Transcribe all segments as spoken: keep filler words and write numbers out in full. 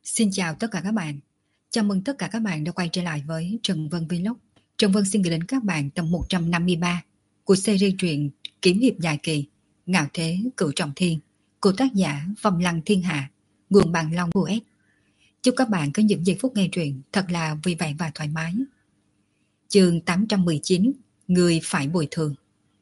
Xin chào tất cả các bạn. Chào mừng tất cả các bạn đã quay trở lại với Trần Vân Vlog. Trần Vân xin gửi đến các bạn tập một trăm năm mươi ba của series truyện Kiếm hiệp dài kỳ Ngạo thế cửu trọng thiên của tác giả Phong Lăng Thiên Hạ, nguồn Bằng Long u ét. Chúc các bạn có những giây phút nghe truyện thật là vui vẻ và thoải mái. Chương tám trăm mười chín, Người phải bồi thường.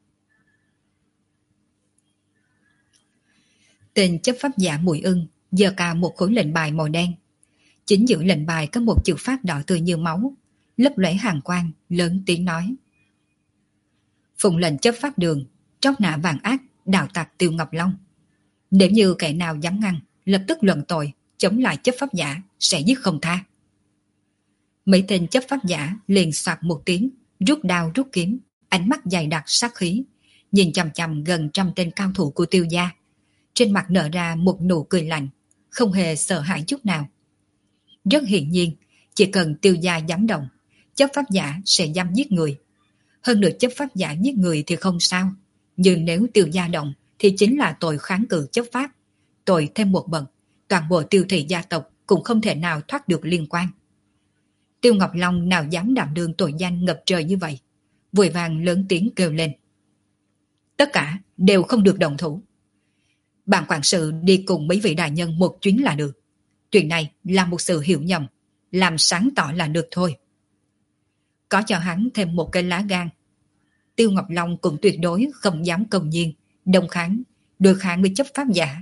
Tên chấp pháp giả Mùi Ưng giơ cao một khối lệnh bài màu đen. Chính giữa lệnh bài có một chữ phát đỏ tươi như máu, lấp lóe hàn quang, lớn tiếng nói: Phụng lệnh chấp pháp đường, trót nã vàng ác, đạo tặc Tiêu Ngọc Long. Nếu như kẻ nào dám ngăn, lập tức luận tội, chống lại chấp pháp giả, sẽ giết không tha. Mấy tên chấp pháp giả liền soạt một tiếng, rút đao rút kiếm, ánh mắt dày đặc sát khí, nhìn chằm chằm gần trăm tên cao thủ của Tiêu gia. Trên mặt nở ra một nụ cười lạnh, không hề sợ hãi chút nào. Rất hiển nhiên, chỉ cần Tiêu gia dám động, chấp pháp giả sẽ dám giết người. Hơn nữa chấp pháp giả giết người thì không sao, nhưng nếu Tiêu gia động thì chính là tội kháng cự chấp pháp. Tội thêm một bậc, toàn bộ Tiêu thị gia tộc cũng không thể nào thoát được liên quan. Tiêu Ngọc Long nào dám đảm đương tội danh ngập trời như vậy, vội vàng lớn tiếng kêu lên: Tất cả đều không được đồng thủ. Bạn quản sự đi cùng mấy vị đại nhân một chuyến là được. Chuyện này là một sự hiểu nhầm, làm sáng tỏ là được thôi. Có cho hắn thêm một cái lá gan, Tiêu Ngọc Long cũng tuyệt đối không dám công nhiên đồng kháng, đối kháng với chấp pháp giả.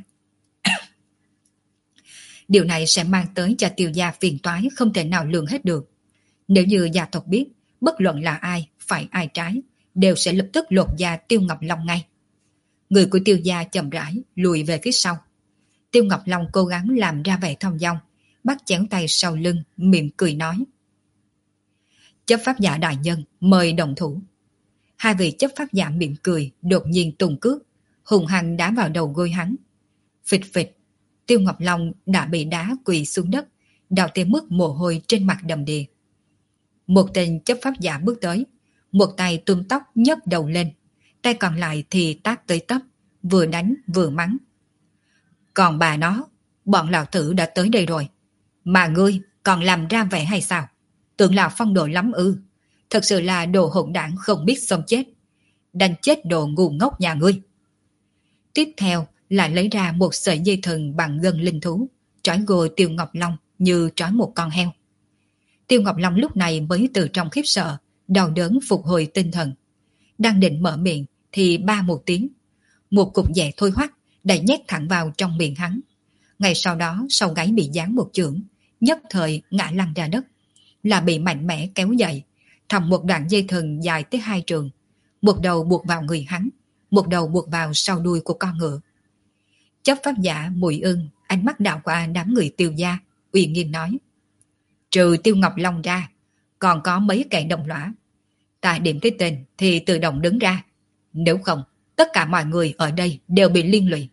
Điều này sẽ mang tới cho Tiêu gia phiền toái không thể nào lường hết được. Nếu như gia tộc biết, bất luận là ai, phải ai trái, đều sẽ lập tức lột da Tiêu Ngọc Long ngay. Người của Tiêu gia chậm rãi lùi về phía sau. Tiêu Ngọc Long cố gắng làm ra vẻ thong dong, bắt chéo tay sau lưng, mỉm cười nói: Chấp pháp giả đại nhân, mời đồng thủ. Hai vị chấp pháp giả mỉm cười, đột nhiên tung cước, hùng hăng đá vào đầu gối hắn. Phịch phịch, Tiêu Ngọc Long đã bị đá quỳ xuống đất, đào tới mức mồ hôi trên mặt đầm đìa. Một tên chấp pháp giả bước tới, một tay túm tóc nhấc đầu lên, tay còn lại thì tát tới tấp, vừa đánh vừa mắng: Còn bà nó, bọn lão tử đã tới đây rồi, mà ngươi còn làm ra vẻ hay sao? Tưởng là phong độ lắm ư? Thật sự là đồ hỗn đảng không biết sống chết, đánh chết đồ ngu ngốc nhà ngươi. Tiếp theo lại lấy ra một sợi dây thừng bằng gân linh thú, trói gô Tiêu Ngọc Long như trói một con heo. Tiêu Ngọc Long lúc này mới từ trong khiếp sợ, đau đớn phục hồi tinh thần. Đang định mở miệng thì ba một tiếng, một cục dẻ thôi hoắt đã nhét thẳng vào trong miệng hắn. Ngay sau đó sau gáy bị giáng một chưởng, nhất thời ngã lăn ra đất, là bị mạnh mẽ kéo dậy, thòng một đoạn dây thừng dài tới hai trường, một đầu buộc vào người hắn, một đầu buộc vào sau đuôi của con ngựa. Chấp pháp giả Mùi Ưng ánh mắt đảo qua đám người Tiêu gia, uy nghiêm nói: Trừ Tiêu Ngọc Long ra, còn có mấy kẻ đồng lõa. Ta điểm tới tên thì tự động đứng ra, nếu không tất cả mọi người ở đây đều bị liên lụy.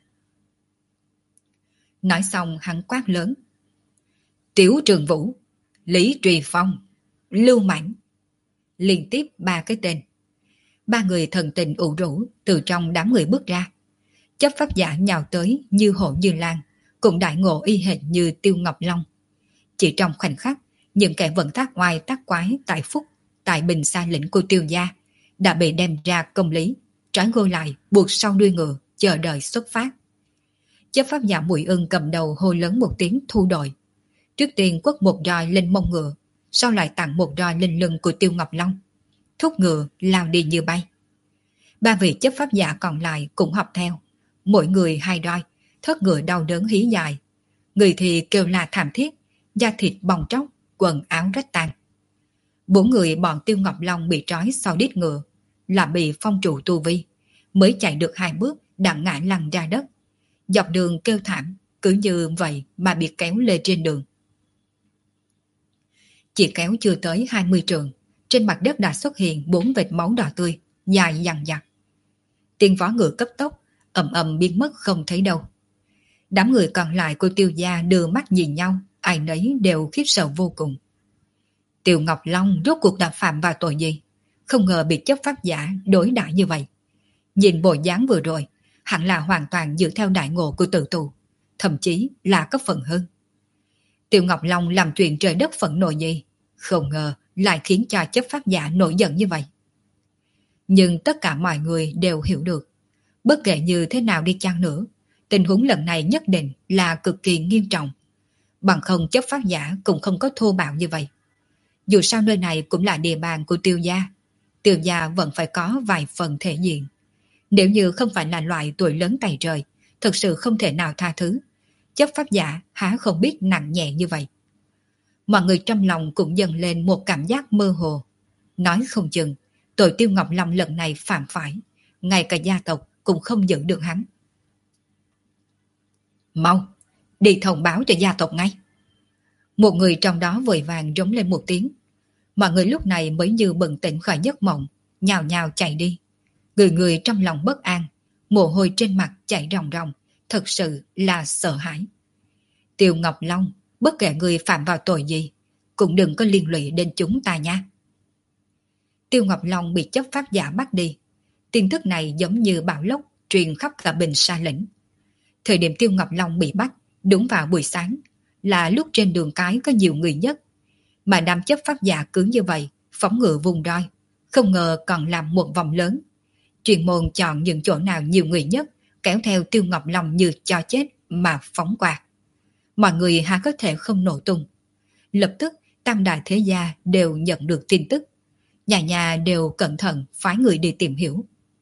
Nói xong hắn quát lớn: Tiếu Trường Vũ, Lý Trì Phong, Lưu Mãnh. Liên tiếp ba cái tên. Ba người thần tình ủ rũ từ trong đám người bước ra. Chấp pháp giả nhào tới như hổ như lan, cũng đại ngộ y hệt như Tiêu Ngọc Long. Chỉ trong khoảnh khắc, những kẻ vận tác oai tác quái tại Phúc, tại Bình Sa lĩnh của Tiêu gia đã bị đem ra công lý, trói gô lại buộc sau đuôi ngựa, chờ đợi xuất phát. Chấp pháp giả Mùi Ưng cầm đầu hô lớn một tiếng thu đội. Trước tiên quất một roi lên mông ngựa, sau lại tặng một roi lên lưng của Tiêu Ngọc Long, thúc ngựa lao đi như bay. Ba vị chấp pháp giả còn lại cũng học theo, mỗi người hai roi, thớt ngựa đau đớn hí dài. Người thì kêu la thảm thiết, da thịt bong tróc, quần áo rách tan. Bốn người bọn Tiêu Ngọc Long bị trói sau đít ngựa, là bị phong trụ tu vi, mới chạy được hai bước đã ngã lăn ra đất. Dọc đường kêu thảm, cứ như vậy mà bị kéo lê trên đường. Chỉ kéo chưa tới hai mươi trượng, trên mặt đất đã xuất hiện bốn vệt máu đỏ tươi, dài dằng dặc. Tiếng vó ngựa cấp tốc, ầm ầm biến mất không thấy đâu. Đám người còn lại của Tiêu gia đưa mắt nhìn nhau, ai nấy đều khiếp sợ vô cùng. Tiêu Ngọc Long rốt cuộc đã phạm vào tội gì? Không ngờ bị chấp pháp giả đối đãi như vậy. Nhìn bộ dáng vừa rồi, hẳn là hoàn toàn dựa theo đại ngộ của tự tù, thậm chí là có phần hơn. Tiêu Ngọc Long làm chuyện trời đất phẫn nộ gì, không ngờ lại khiến cho chấp pháp giả nổi giận như vậy. Nhưng tất cả mọi người đều hiểu được, bất kể như thế nào đi chăng nữa, tình huống lần này nhất định là cực kỳ nghiêm trọng. Bằng không chấp pháp giả cũng không có thô bạo như vậy. Dù sao nơi này cũng là địa bàn của Tiêu gia, Tiêu gia vẫn phải có vài phần thể diện. Nếu như không phải là loại tuổi lớn tày trời, thực sự không thể nào tha thứ. Chấp pháp giả há không biết nặng nhẹ như vậy. Mọi người trong lòng cũng dần lên một cảm giác mơ hồ. Nói không chừng, tội Tiêu Ngọc Long lần này phạm phải, ngay cả gia tộc cũng không giữ được hắn. Mau, đi thông báo cho gia tộc ngay. Một người trong đó vội vàng rống lên một tiếng. Mọi người lúc này mới như bừng tỉnh khỏi giấc mộng, nhào nhào chạy đi. Người người trong lòng bất an, mồ hôi trên mặt chảy ròng ròng, thật sự là sợ hãi. Tiêu Ngọc Long, bất kể người phạm vào tội gì, cũng đừng có liên lụy đến chúng ta nha. Tiêu Ngọc Long bị chấp pháp giả bắt đi. Tin tức này giống như bão lốc truyền khắp cả Bình Sa lĩnh. Thời điểm Tiêu Ngọc Long bị bắt, đúng vào buổi sáng, là lúc trên đường cái có nhiều người nhất. Mà đám chấp pháp giả cứ như vậy, phóng ngựa vùng roi, không ngờ còn làm một vòng lớn. Chuyên môn chọn những chỗ nào nhiều người nhất, kéo theo Tiêu Ngọc Long như cho chết mà phóng qua. Mọi người há có thể không nổ tung. Lập tức, tam đại thế gia đều nhận được tin tức. Nhà nhà đều cẩn thận phái người đi tìm hiểu.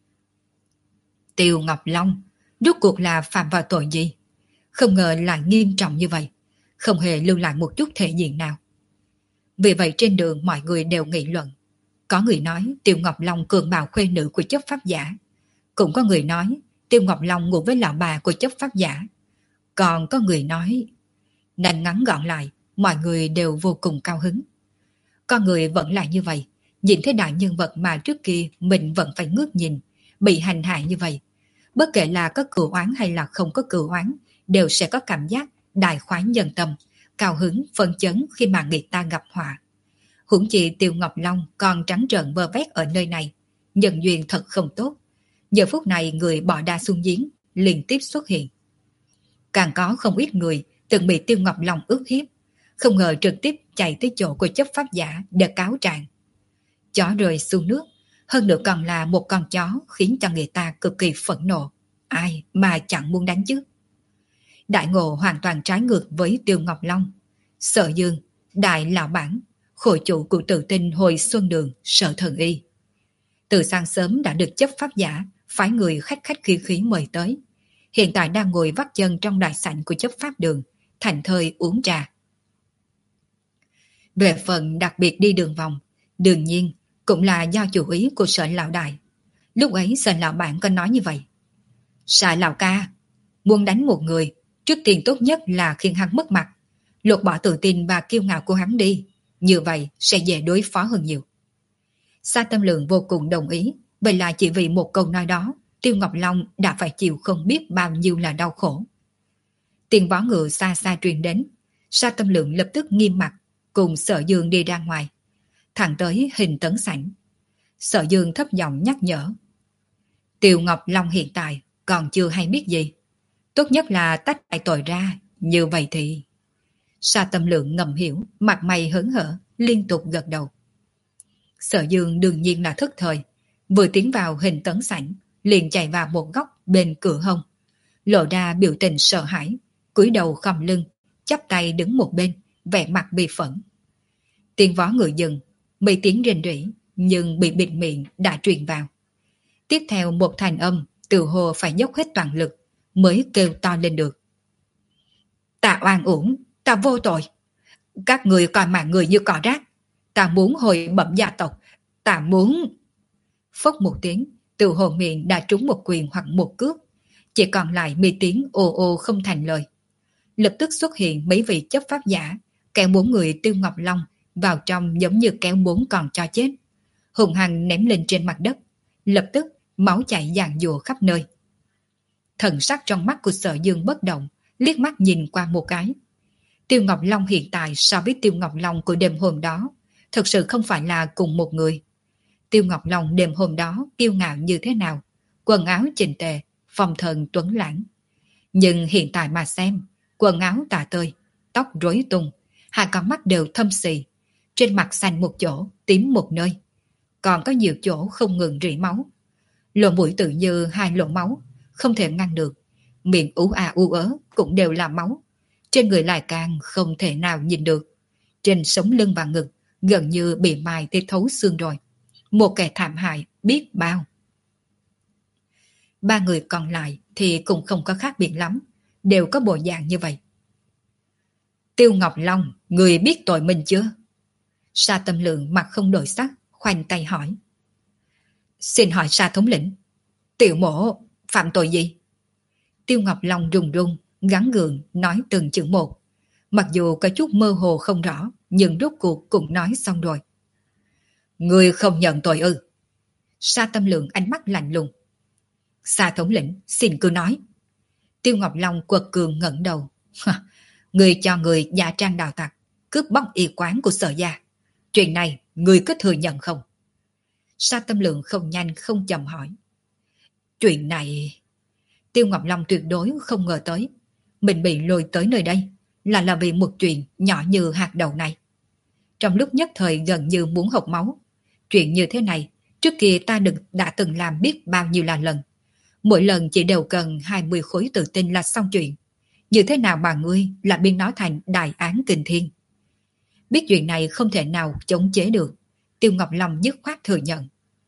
Tiêu Ngọc Long, rốt cuộc là phạm vào tội gì? Không ngờ lại nghiêm trọng như vậy, không hề lưu lại một chút thể diện nào. Vì vậy trên đường mọi người đều nghị luận. Có người nói Tiêu Ngọc Long cường bạo khuê nữ của chấp pháp giả. Cũng có người nói Tiêu Ngọc Long ngủ với lão bà của chấp pháp giả. Còn có người nói... Nên ngắn gọn lại, mọi người đều vô cùng cao hứng. Con người vẫn là như vậy, nhìn thấy đại nhân vật mà trước kia mình vẫn phải ngước nhìn, bị hành hạ như vậy. Bất kể là có cừu oán hay là không có cừu oán, đều sẽ có cảm giác đại khoái nhân tâm, cao hứng, phân chấn khi mà người ta gặp họa. Huống chi Tiêu Ngọc Long còn trắng trợn vơ vét ở nơi này, nhân duyên thật không tốt. Giờ phút này người bỏ đa xuống giếng liên tiếp xuất hiện. Càng có không ít người từng bị Tiêu Ngọc Long ức hiếp, không ngờ trực tiếp chạy tới chỗ của chấp pháp giả để cáo trạng. Chó rơi xuống nước, hơn nữa còn là một con chó khiến cho người ta cực kỳ phẫn nộ. Ai mà chẳng muốn đánh chứ? Đại Ngộ hoàn toàn trái ngược với Tiêu Ngọc Long. Sở Dương, Đại Lão Bản, khổ chủ của Tự Tinh hồi Xuân Đường, Sở Thần Y. Từ sáng sớm đã được chấp pháp giả phái người khách khách khí khí mời tới. Hiện tại đang ngồi vắt chân trong đại sảnh của chấp pháp đường, thành thơi uống trà. Về phần đặc biệt đi đường vòng, đương nhiên cũng là do chủ ý của Sở Lão Đại. Lúc ấy Sở Lão Bản có nói như vậy. Sở Lão Ca, muốn đánh một người, trước tiên tốt nhất là khiến hắn mất mặt, lột bỏ tự tin và kiêu ngạo của hắn đi, như vậy sẽ dễ đối phó hơn nhiều. Sa Tâm Lượng vô cùng đồng ý, vậy là chỉ vì một câu nói đó, Tiêu Ngọc Long đã phải chịu không biết bao nhiêu là đau khổ. Tiếng vó ngựa xa xa truyền đến, Sa Tâm Lượng lập tức nghiêm mặt, cùng Sở Dương đi ra ngoài, thẳng tới Hình Tấn sảnh. Sở Dương thấp giọng nhắc nhở. Tiêu Ngọc Long hiện tại còn chưa hay biết gì, tốt nhất là tách hai tội ra, như vậy thì... Sa Tâm Lượng ngầm hiểu, mặt mày hớn hở, liên tục gật đầu. Sở Dương đương nhiên là thất thời, vừa tiến vào Hình Tấn sảnh, liền chạy vào một góc bên cửa hông, lộ ra biểu tình sợ hãi, cúi đầu khom lưng, chắp tay đứng một bên, vẻ mặt bi phẫn. Tiếng vó ngựa dừng, mấy tiếng rền rỉ, nhưng bị bịt miệng đã truyền vào. Tiếp theo một thành âm, từ hồ phải dốc hết toàn lực, mới kêu to lên được. Ta oan uổng, ta vô tội. Các người coi mạng người như cỏ rác. Ta muốn hồi bẩm gia tộc, ta muốn... Phốc một tiếng, từ hồ miệng đã trúng một quyền hoặc một cước, chỉ còn lại mấy tiếng ồ ồ không thành lời. Lập tức xuất hiện mấy vị chấp pháp giả, kéo bốn người Tiêu Ngọc Long vào trong giống như kéo bốn con cho chết, hùng hăng ném lên trên mặt đất. Lập tức máu chảy giàn giụa khắp nơi. Thần sắc trong mắt của Sở Dương bất động, liếc mắt nhìn qua một cái. Tiêu Ngọc Long hiện tại so với Tiêu Ngọc Long của đêm hôm đó, thực sự không phải là cùng một người. Tiêu Ngọc Long đêm hôm đó kiêu ngạo như thế nào, quần áo chỉnh tề, phong thần tuấn lãng. Nhưng hiện tại mà xem, quần áo tà tơi, tóc rối tung, hai con mắt đều thâm xì, trên mặt xanh một chỗ, tím một nơi, còn có nhiều chỗ không ngừng rỉ máu. Lỗ mũi tự như hai lỗ máu, không thể ngăn được, miệng ú à u ớ cũng đều là máu, trên người lại càng không thể nào nhìn được. Trên sống lưng và ngực gần như bị mài tới thấu xương rồi, một kẻ thảm hại biết bao. Ba người còn lại thì cũng không có khác biệt lắm, đều có bộ dạng như vậy. Tiêu Ngọc Long, người biết tội mình chưa? Sa Tâm Lượng mặt không đổi sắc, khoanh tay hỏi. Xin hỏi Sa thống lĩnh, tiểu mổ phạm tội gì? Tiêu Ngọc Long run run, gắng gượng nói từng chữ một. Mặc dù có chút mơ hồ không rõ, nhưng rốt cuộc cũng nói xong rồi. Người không nhận tội ư? Sa Tâm Lượng ánh mắt lạnh lùng. Sa thống lĩnh, xin cứ nói. Tiêu Ngọc Long quật cường ngẩng đầu. Người cho người giả trang đào tặc, cướp bóc y quán của Sở gia. Chuyện này, người có thừa nhận không? Sa Tâm Lượng không nhanh không chậm hỏi. Chuyện này... Tiêu Ngọc Long tuyệt đối không ngờ tới. Mình bị lôi tới nơi đây là là vì một chuyện nhỏ như hạt đậu này. Trong lúc nhất thời gần như muốn hộc máu. Chuyện như thế này, trước kia ta đừng đã từng làm biết bao nhiêu là lần. Mỗi lần chỉ đều cần hai mươi khối tự tin là xong chuyện. Như thế nào mà ngươi lại biến nó thành đại án kinh thiên? Biết chuyện này không thể nào chống chế được, Tiêu Ngọc Long dứt khoát thừa nhận.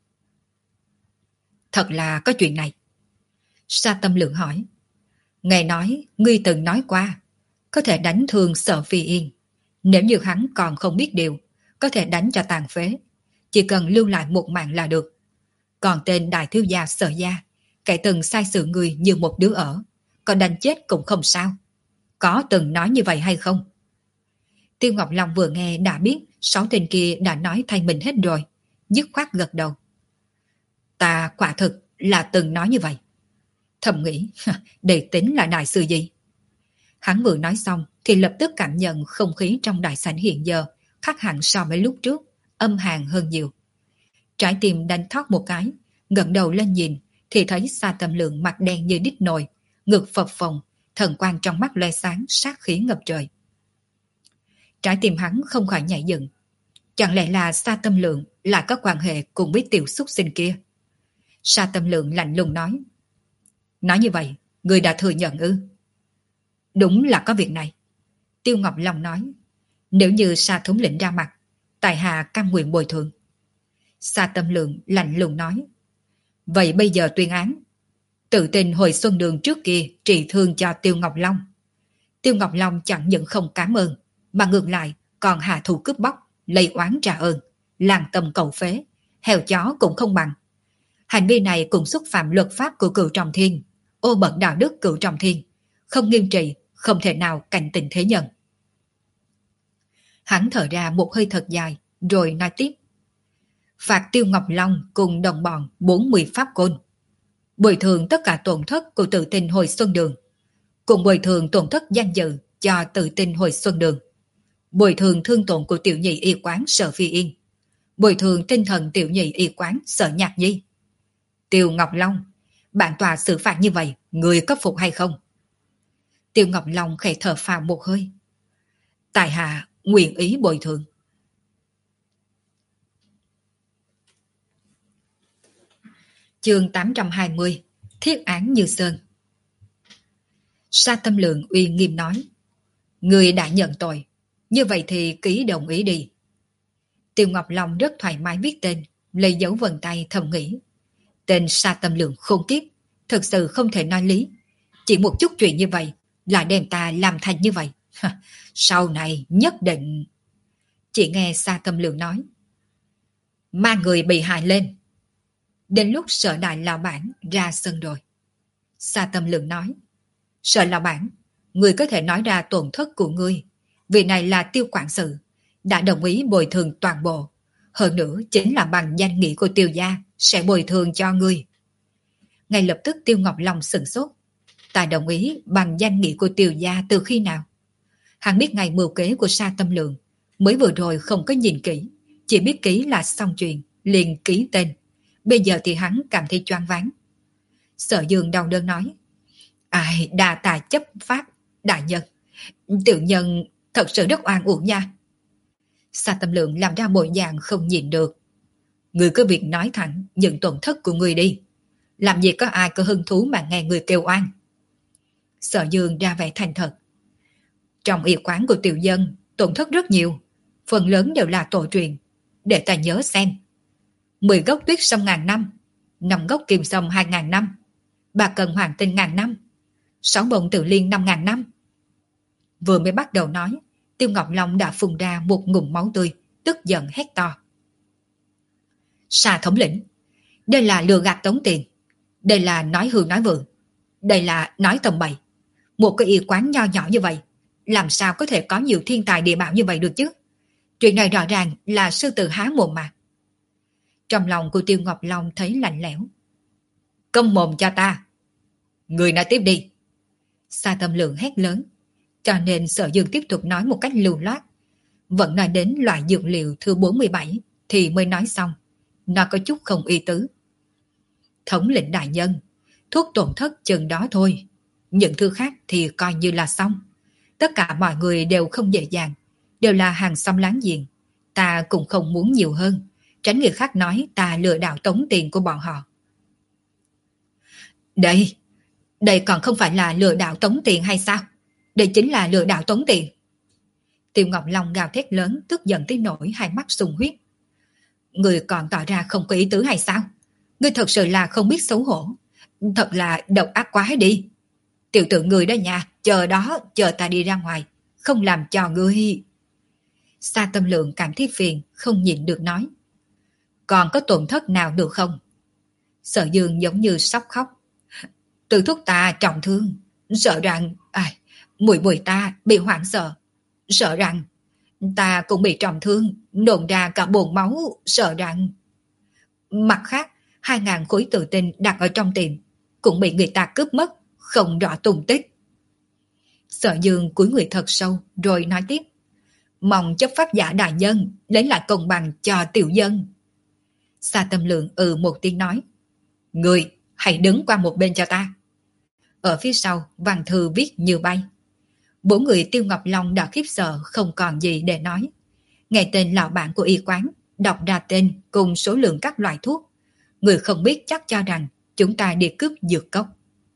Thật là có chuyện này. Sa Tâm Lượng hỏi. Nghe nói, ngươi từng nói qua, có thể đánh thương Sở Phi Yên. Nếu như hắn còn không biết điều, có thể đánh cho tàn phế. Chỉ cần lưu lại một mạng là được. Còn tên đại thiếu gia Sở gia, kẻ từng sai sự người như một đứa ở, còn đánh chết cũng không sao. Có từng nói như vậy hay không? Tiêu Ngọc Long vừa nghe đã biết sáu tên kia đã nói thay mình hết rồi, dứt khoát gật đầu. Ta quả thực là từng nói như vậy. Thầm nghĩ, để tính là đại sự gì? Hắn vừa nói xong thì lập tức cảm nhận không khí trong đại sảnh hiện giờ khác hẳn so với lúc trước, âm hàn hơn nhiều. Trái tim đánh thót một cái, ngẩng đầu lên nhìn thì thấy Sa Tâm Lượng mặt đen như đít nồi, ngực phập phồng, thần quang trong mắt loe sáng, sát khí ngập trời. Trái tim hắn không khỏi nhảy dựng. Chẳng lẽ là Sa Tâm Lượng lại có quan hệ cùng với tiểu xúc sinh kia? Sa Tâm Lượng lạnh lùng nói. Nói như vậy, người đã thừa nhận ư? Đúng là có việc này. Tiêu Ngọc Long nói. Nếu như Sa thống lĩnh ra mặt, tại hạ cam nguyện bồi thường. Sa Tâm Lượng lạnh lùng nói. Vậy bây giờ tuyên án. Tự tin hồi xuân đường trước kia trị thương cho Tiêu Ngọc Long. Tiêu Ngọc Long chẳng những không cảm ơn, mà ngược lại còn hạ thủ cướp bóc, lấy oán trả ơn, làng tâm cầu phế, heo chó cũng không bằng. Hành vi này cũng xúc phạm luật pháp của Cửu Trọng Thiên, ô bẩn đạo đức Cửu Trọng Thiên, không nghiêm trị, không thể nào cảnh tình thế nhân. Hắn thở ra một hơi thật dài, rồi nói tiếp. Phạt Tiêu Ngọc Long cùng đồng bọn bốn mươi pháp côn. Bồi thường tất cả tổn thất của Tự Tin hồi xuân đường. Cùng bồi thường tổn thất danh dự cho Tự Tin hồi xuân đường. Bồi thường thương tổn của tiểu nhị y quán Sở Phi Yên. Bồi thường tinh thần tiểu nhị y quán Sở Nhạc Nhi. Tiêu Ngọc Long, bản tòa xử phạt như vậy, người có phục hay không? Tiêu Ngọc Long khẽ thở phào một hơi. Tại hạ nguyện ý bồi thường. Chương tám trăm hai mươi. Thiết án Như Sơn. Sa Tâm Lượng uy nghiêm nói. Người đã nhận tội, như vậy thì ký đồng ý đi. Tiêu Ngọc Long rất thoải mái viết tên, lấy dấu vân tay thầm nghĩ. Tên Sa Tâm Lượng khôn kiếp, thực sự không thể nói lý. Chỉ một chút chuyện như vậy, lại đem ta làm thành như vậy. Sau này nhất định... Chỉ nghe Sa Tâm Lượng nói. Mang người bị hại lên. Đến lúc Sở đại lão bản ra sân rồi. Sa Tâm Lượng nói. Sở lão bản, người có thể nói ra tổn thất của ngươi. Vì này là Tiêu quản sự, đã đồng ý bồi thường toàn bộ. Hơn nữa chính là bằng danh nghĩa của Tiêu gia sẽ bồi thường cho ngươi. Ngay lập tức Tiêu Ngọc Long sửng sốt. Ta đồng ý bằng danh nghĩa của Tiêu gia từ khi nào? Hắn biết ngày mưu kế của Sa Tâm Lượng, mới vừa rồi không có nhìn kỹ, chỉ biết ký là xong chuyện, liền ký tên. Bây giờ thì hắn cảm thấy choáng váng. Sở Dương đau đớn nói. Ai đa tài chấp pháp, đại nhân. Tiểu nhân thật sự rất oan uổng nha. Sa Tâm Lượng làm ra bộ dạng không nhìn được. Người cứ việc nói thẳng những tổn thất của người đi. Làm gì có ai có hứng thú mà nghe người kêu oan. Sở Dương ra vẻ thành thật. Trong y quán của tiểu dân, tổn thất rất nhiều. Phần lớn đều là tổ truyền. Để ta nhớ xem. Mười gốc tuyết sông ngàn năm, năm gốc kim sông hai ngàn năm, ba cần hoàng tinh ngàn năm, sáu bông tự liên năm ngàn năm. Vừa mới bắt đầu nói, Tiêu Ngọc Long đã phun ra một ngụm máu tươi, tức giận hét to. Sa thống lĩnh, đây là lừa gạt tống tiền, đây là nói hư nói vượng, đây là nói tầm bậy. Một cái y quán nho nhỏ như vậy, làm sao có thể có nhiều thiên tài địa bảo như vậy được chứ? Chuyện này rõ ràng là sư tử há mồm mà. Trong lòng của Tiêu Ngọc Long thấy lạnh lẽo. Câm mồm cho ta. Người nói tiếp đi. Sa Tâm Lượng hét lớn. Cho nên Sở Dương tiếp tục nói một cách lưu loát. Vẫn nói đến loại dược liệu thứ bốn mươi bảy thì mới nói xong. Nó có chút không ý tứ. Thống lĩnh đại nhân, thuốc tổn thất chừng đó thôi. Những thứ khác thì coi như là xong. Tất cả mọi người đều không dễ dàng. Đều là hàng xóm láng giềng. Ta cũng không muốn nhiều hơn. Tránh người khác nói ta lừa đảo tống tiền của bọn họ. Đây, đây còn không phải là lừa đảo tống tiền hay sao? Đây chính là lừa đảo tống tiền. Tiêu Ngọc Long gào thét lớn, tức giận tới nỗi hai mắt sùng huyết. Người còn tỏ ra không có ý tứ hay sao? Ngươi thật sự là không biết xấu hổ. Thật là độc ác quá đi. Tiểu tử người đó nha, chờ đó, chờ ta đi ra ngoài. Không làm cho ngươi. Sa Tâm Lượng cảm thấy phiền, không nhịn được nói. Còn có tổn thất nào được không? Sở Dương giống như sắp khóc. Từ thuốc ta trọng thương, sợ rằng à, mùi mùi ta bị hoảng sợ, sợ rằng ta cũng bị trọng thương, nôn ra cả bồn máu, sợ rằng mặt khác hai ngàn khối tự tinh đặt ở trong tiệm cũng bị người ta cướp mất, không rõ tung tích. Sở Dương cúi người thật sâu rồi nói tiếp. Mong chấp pháp giả đại nhân lấy lại công bằng cho tiểu dân. Sa Tâm Lượng ừ một tiếng nói. Người hãy đứng qua một bên cho ta. Ở phía sau văn thư viết như bay. Bốn người Tiêu Ngọc Long đã khiếp sợ không còn gì để nói. Nghe tên lão bản của y quán, đọc ra tên cùng số lượng các loại thuốc. Người không biết chắc cho rằng chúng ta đi cướp dược cốc.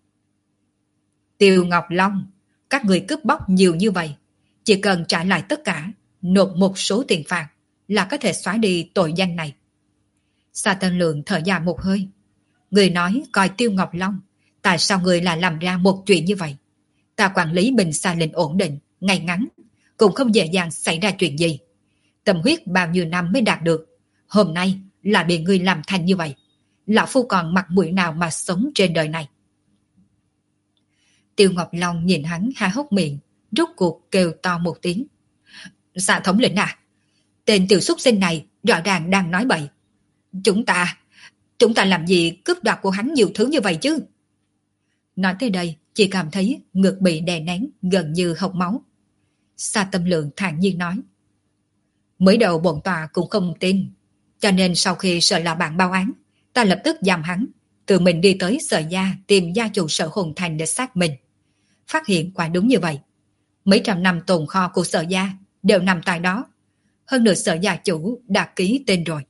Tiêu Ngọc Long, các người cướp bóc nhiều như vậy. Chỉ cần trả lại tất cả, nộp một số tiền phạt là có thể xóa đi tội danh này. Sa Tâm Lượng thở dài một hơi. Người nói coi Tiêu Ngọc Long, tại sao người lại làm ra một chuyện như vậy? Ta quản lý Bình Sa Linh ổn định, ngay ngắn, cũng không dễ dàng xảy ra chuyện gì. Tâm huyết bao nhiêu năm mới đạt được, hôm nay là bị người làm thành như vậy. Lão phu còn mặt mũi nào mà sống trên đời này? Tiêu Ngọc Long nhìn hắn há hốc miệng, rốt cuộc kêu to một tiếng. Dạ thống lĩnh à, tên tiểu súc sinh này rõ ràng đang nói bậy. Chúng ta, chúng ta làm gì cướp đoạt của hắn nhiều thứ như vậy chứ? Nói tới đây, chỉ cảm thấy ngực bị đè nén gần như hộc máu. Sa Tâm Lượng thản nhiên nói. Mới đầu bổn tòa cũng không tin, cho nên sau khi Sở lão bản báo án, ta lập tức giam hắn, tự mình đi tới Sở gia tìm gia chủ Sở Hồn Thành để xác minh. Phát hiện quả đúng như vậy. Mấy trăm năm tồn kho của Sở gia đều nằm tại đó. Hơn nữa Sở gia chủ đã ký tên rồi.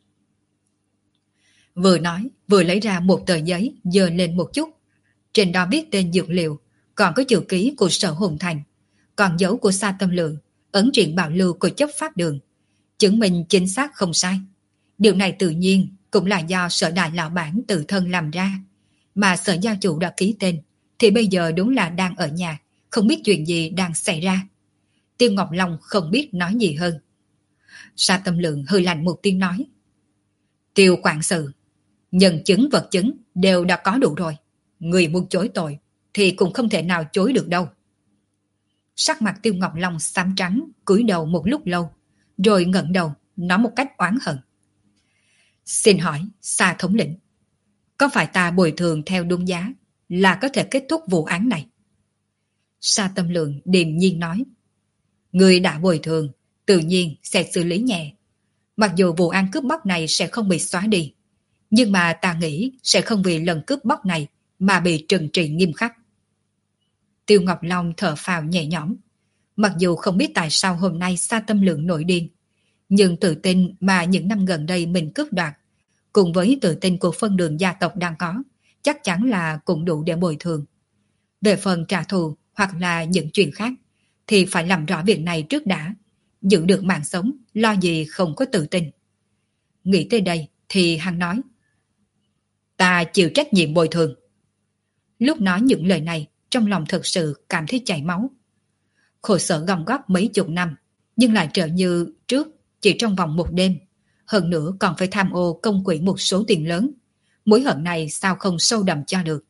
Vừa nói, vừa lấy ra một tờ giấy dơ lên một chút. Trên đó viết tên dược liệu, còn có chữ ký của Sở Hồn Thành, còn dấu của Sa Tâm Lượng, ấn truyện bảo lưu của chấp pháp đường, chứng minh chính xác không sai. Điều này tự nhiên cũng là do Sở đại lão bản tự thân làm ra, mà Sở gia chủ đã ký tên thì bây giờ đúng là đang ở nhà, không biết chuyện gì đang xảy ra. Tiêu Ngọc Long không biết nói gì hơn. Sa Tâm Lượng hừ lạnh một tiếng nói. Tiêu quản sự, nhân chứng vật chứng đều đã có đủ rồi. Người muốn chối tội thì cũng không thể nào chối được đâu. Sắc mặt Tiêu Ngọc Long xám trắng, cúi đầu một lúc lâu, rồi ngẩng đầu, nói một cách oán hận. Xin hỏi, Sa thống lĩnh, có phải ta bồi thường theo đúng giá là có thể kết thúc vụ án này? Sa Tâm Lượng điềm nhiên nói. Người đã bồi thường, tự nhiên sẽ xử lý nhẹ. Mặc dù vụ án cướp bóc này sẽ không bị xóa đi, nhưng mà ta nghĩ sẽ không vì lần cướp bóc này mà bị trừng trị nghiêm khắc. Tiêu Ngọc Long thở phào nhẹ nhõm. Mặc dù không biết tại sao hôm nay Sa Tâm Lượng nổi điên, nhưng tự tin mà những năm gần đây mình cướp đoạt, cùng với tự tin của phân đường gia tộc đang có, chắc chắn là cũng đủ để bồi thường. Về phần trả thù hoặc là những chuyện khác, thì phải làm rõ việc này trước đã. Giữ được mạng sống, lo gì không có tự tin. Nghĩ tới đây thì hắn nói, ta chịu trách nhiệm bồi thường. Lúc nói những lời này, trong lòng thật sự cảm thấy chảy máu. Khổ sở gom góp mấy chục năm, nhưng lại trở như trước chỉ trong vòng một đêm. Hơn nữa còn phải tham ô công quỹ một số tiền lớn. Mối hận này sao không sâu đậm cho được.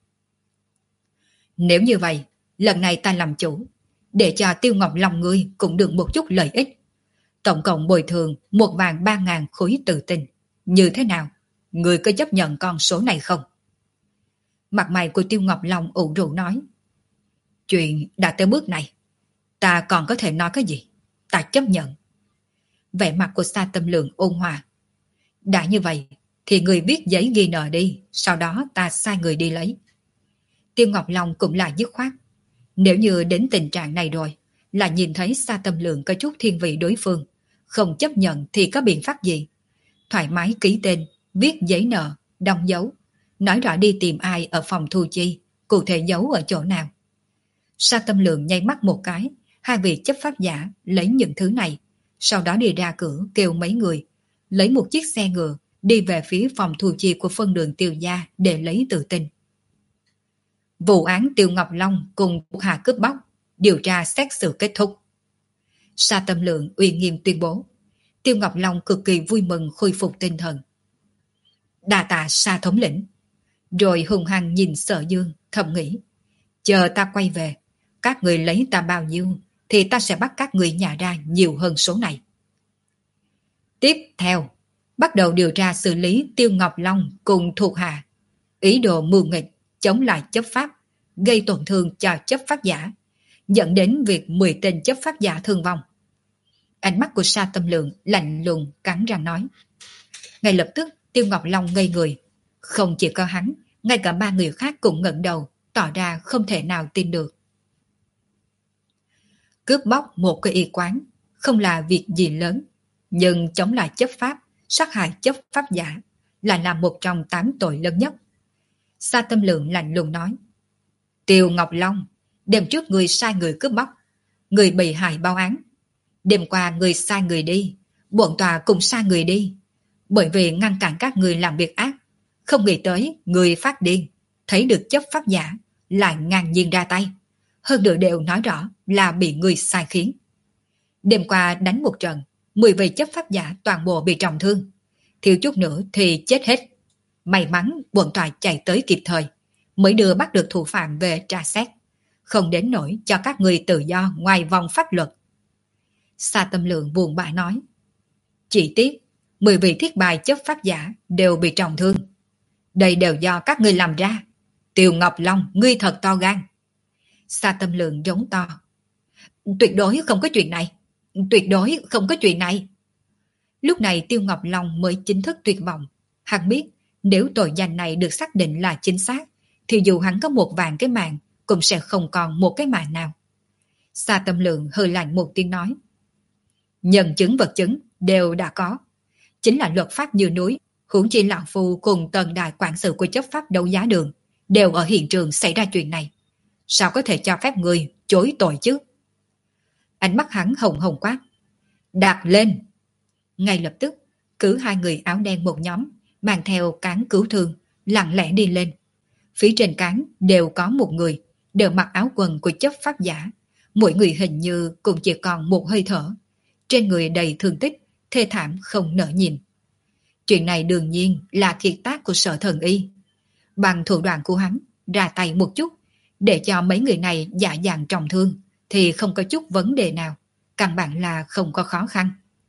Nếu như vậy, lần này ta làm chủ, để cho Tiêu Ngọc Long ngươi cũng được một chút lợi ích. Tổng cộng bồi thường một vạn ba ngàn khối tự tin. Như thế nào? Ngươi có chấp nhận con số này không? Mặt mày của Tiêu Ngọc Long ủ rũ nói, chuyện đã tới bước này, ta còn có thể nói cái gì? Ta chấp nhận. Vẻ mặt của Sa Tâm Lượng ôn hòa. Đã như vậy, thì người viết giấy ghi nợ đi, sau đó ta sai người đi lấy. Tiêu Ngọc Long cũng là dứt khoát. Nếu như đến tình trạng này rồi, là nhìn thấy Sa Tâm Lượng có chút thiên vị đối phương, không chấp nhận thì có biện pháp gì? Thoải mái ký tên, viết giấy nợ, đóng dấu, nói rõ đi tìm ai ở phòng thu chi, cụ thể giấu ở chỗ nào. Sa Tâm Lượng nháy mắt một cái, hai vị chấp pháp giả lấy những thứ này, sau đó đi ra cửa kêu mấy người, lấy một chiếc xe ngựa, đi về phía phòng thu chi của phân đường Tiêu gia để lấy tự tin. Vụ án Tiêu Ngọc Long cùng thuộc hạ cướp bóc, điều tra xét xử kết thúc. Sa Tâm Lượng uy nghiêm tuyên bố. Tiêu Ngọc Long cực kỳ vui mừng khôi phục tinh thần. Đa tạ Sa thống lĩnh. Rồi hùng hăng nhìn Sở Dương, thầm nghĩ, chờ ta quay về, các người lấy ta bao nhiêu thì ta sẽ bắt các người nhả ra nhiều hơn số này. Tiếp theo, bắt đầu điều tra xử lý Tiêu Ngọc Long cùng thuộc hạ, ý đồ mưu nghịch, chống lại chấp pháp, gây tổn thương cho chấp pháp giả, dẫn đến việc mười tên chấp pháp giả thương vong. Ánh mắt của Sa Tâm Lượng lạnh lùng cắn răng nói. Ngay lập tức Tiêu Ngọc Long ngây người, không chỉ có hắn, ngay cả ba người khác cũng ngẩng đầu, tỏ ra không thể nào tin được. Cướp bóc một cái y quán không là việc gì lớn, nhưng chống lại chấp pháp, sát hại chấp pháp giả là làm một trong tám tội lớn nhất. Sa Tâm Lượng lạnh lùng nói. Tiêu Ngọc Long, đêm trước người sai người cướp bóc, người bị hại báo án. Đêm qua người sai người đi, bổn tòa cùng sai người đi, bởi vì ngăn cản các người làm việc ác. Không nghĩ tới người phát điên, thấy được chấp pháp giả, lại ngang nhiên ra tay. Hơn nữa đều nói rõ là bị người sai khiến. Đêm qua đánh một trận, mười vị chấp pháp giả toàn bộ bị trọng thương, thiếu chút nữa thì chết hết. May mắn bổn tòa chạy tới kịp thời, mới đưa bắt được thủ phạm về tra xét, không đến nỗi cho các người tự do ngoài vòng pháp luật. Sa Tâm Lượng buồn bã nói. Chỉ tiếc, mười vị thiết bài chấp pháp giả đều bị trọng thương. Đây đều do các ngươi làm ra. Tiêu Ngọc Long, ngươi thật to gan. Sa Tâm Lượng giống to. Tuyệt đối không có chuyện này. Tuyệt đối không có chuyện này. Lúc này Tiêu Ngọc Long mới chính thức tuyệt vọng. Hắn biết nếu tội danh này được xác định là chính xác, thì dù hắn có một vạn cái mạng, cũng sẽ không còn một cái mạng nào. Sa Tâm Lượng hơi lạnh một tiếng nói. Nhân chứng vật chứng đều đã có. Chính là luật pháp như núi, huống chi lão phu cùng tần đại quản sự của chấp pháp đấu giá đường đều ở hiện trường xảy ra chuyện này. Sao có thể cho phép người chối tội chứ? Ánh mắt hắn hồng hồng quát. Đạp lên! Ngay lập tức, cứ hai người áo đen một nhóm, mang theo cán cứu thương, lặng lẽ đi lên. Phía trên cán đều có một người, đều mặc áo quần của chấp pháp giả. Mỗi người hình như cũng chỉ còn một hơi thở. Trên người đầy thương tích, thê thảm không nỡ nhìn. Chuyện này đương nhiên là kiệt tác của Sở Thần Y. Bằng thủ đoạn của hắn, ra tay một chút, để cho mấy người này dạ dàng trọng thương, thì không có chút vấn đề nào. Căn bản là không có khó khăn.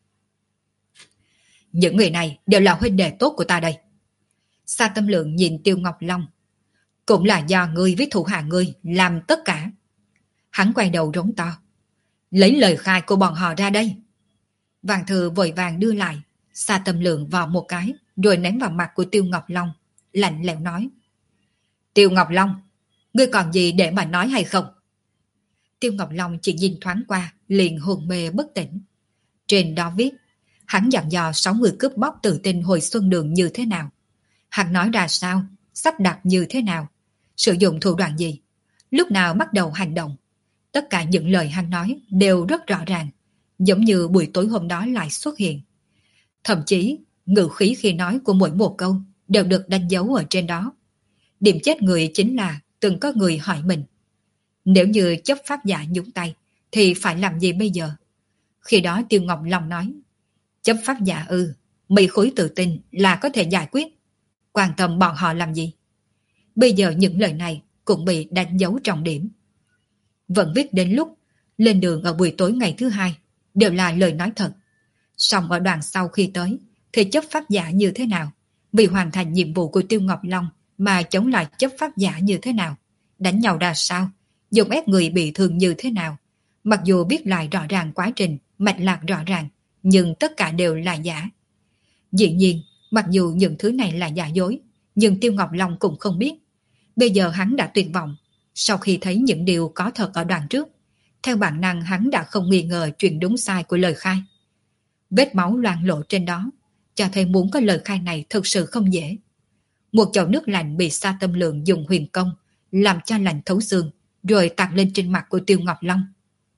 Những người này đều là huynh đệ tốt của ta đây. Sa Tâm Lượng nhìn Tiêu Ngọc Long. Cũng là do ngươi với thủ hạ ngươi làm tất cả. Hắn quay đầu rống to. Lấy lời khai của bọn họ ra đây. Vàng Thư vội vàng đưa lại. Sa Tâm Lượng vào một cái, rồi ném vào mặt của Tiêu Ngọc Long, lạnh lẽo nói. Tiêu Ngọc Long, ngươi còn gì để mà nói hay không? Tiêu Ngọc Long chỉ nhìn thoáng qua, liền hôn mê bất tỉnh. Trên đó viết, hắn dặn dò sáu người cướp bóc tự tin hồi xuân đường như thế nào. Hắn nói ra sao, sắp đặt như thế nào, sử dụng thủ đoạn gì, lúc nào bắt đầu hành động. Tất cả những lời hắn nói đều rất rõ ràng, giống như buổi tối hôm đó lại xuất hiện. Thậm chí, ngữ khí khi nói của mỗi một câu đều được đánh dấu ở trên đó. Điểm chết người chính là từng có người hỏi mình, nếu như chấp pháp giả nhúng tay thì phải làm gì bây giờ? Khi đó Tiêu Ngọc Long nói, chấp pháp giả ư, mị khối tự tin là có thể giải quyết, quan tâm bọn họ làm gì? Bây giờ những lời này cũng bị đánh dấu trọng điểm. Vẫn viết đến lúc lên đường ở buổi tối ngày thứ hai đều là lời nói thật. Xong ở đoạn sau khi tới thì chấp pháp giả như thế nào, vì hoàn thành nhiệm vụ của Tiêu Ngọc Long mà chống lại chấp pháp giả như thế nào, đánh nhau ra sao, dùng ép người bị thương như thế nào. Mặc dù biết lại rõ ràng quá trình, mạch lạc rõ ràng, nhưng tất cả đều là giả. Dĩ nhiên, mặc dù những thứ này là giả dối, nhưng Tiêu Ngọc Long cũng không biết. Bây giờ hắn đã tuyệt vọng, sau khi thấy những điều có thật ở đoạn trước, theo bản năng hắn đã không nghi ngờ chuyện đúng sai của lời khai. Vết máu loang lộ trên đó, cho thấy muốn có lời khai này thực sự không dễ. Một chậu nước lạnh bị Sa Tâm Lượng dùng huyền công làm cho lạnh thấu xương, rồi tạt lên trên mặt của Tiêu Ngọc Long.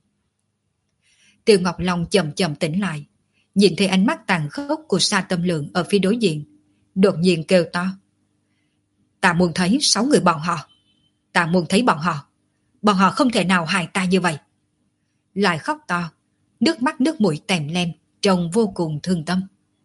Tiêu Ngọc Long chậm chậm tỉnh lại, nhìn thấy ánh mắt tàn khốc của Sa Tâm Lượng ở phía đối diện, đột nhiên kêu to. Ta muốn thấy sáu người bọn họ. Ta muốn thấy bọn họ. Bọn họ không thể nào hại ta như vậy. Lại khóc to, nước mắt nước mũi tèm lem, trông vô cùng thương tâm.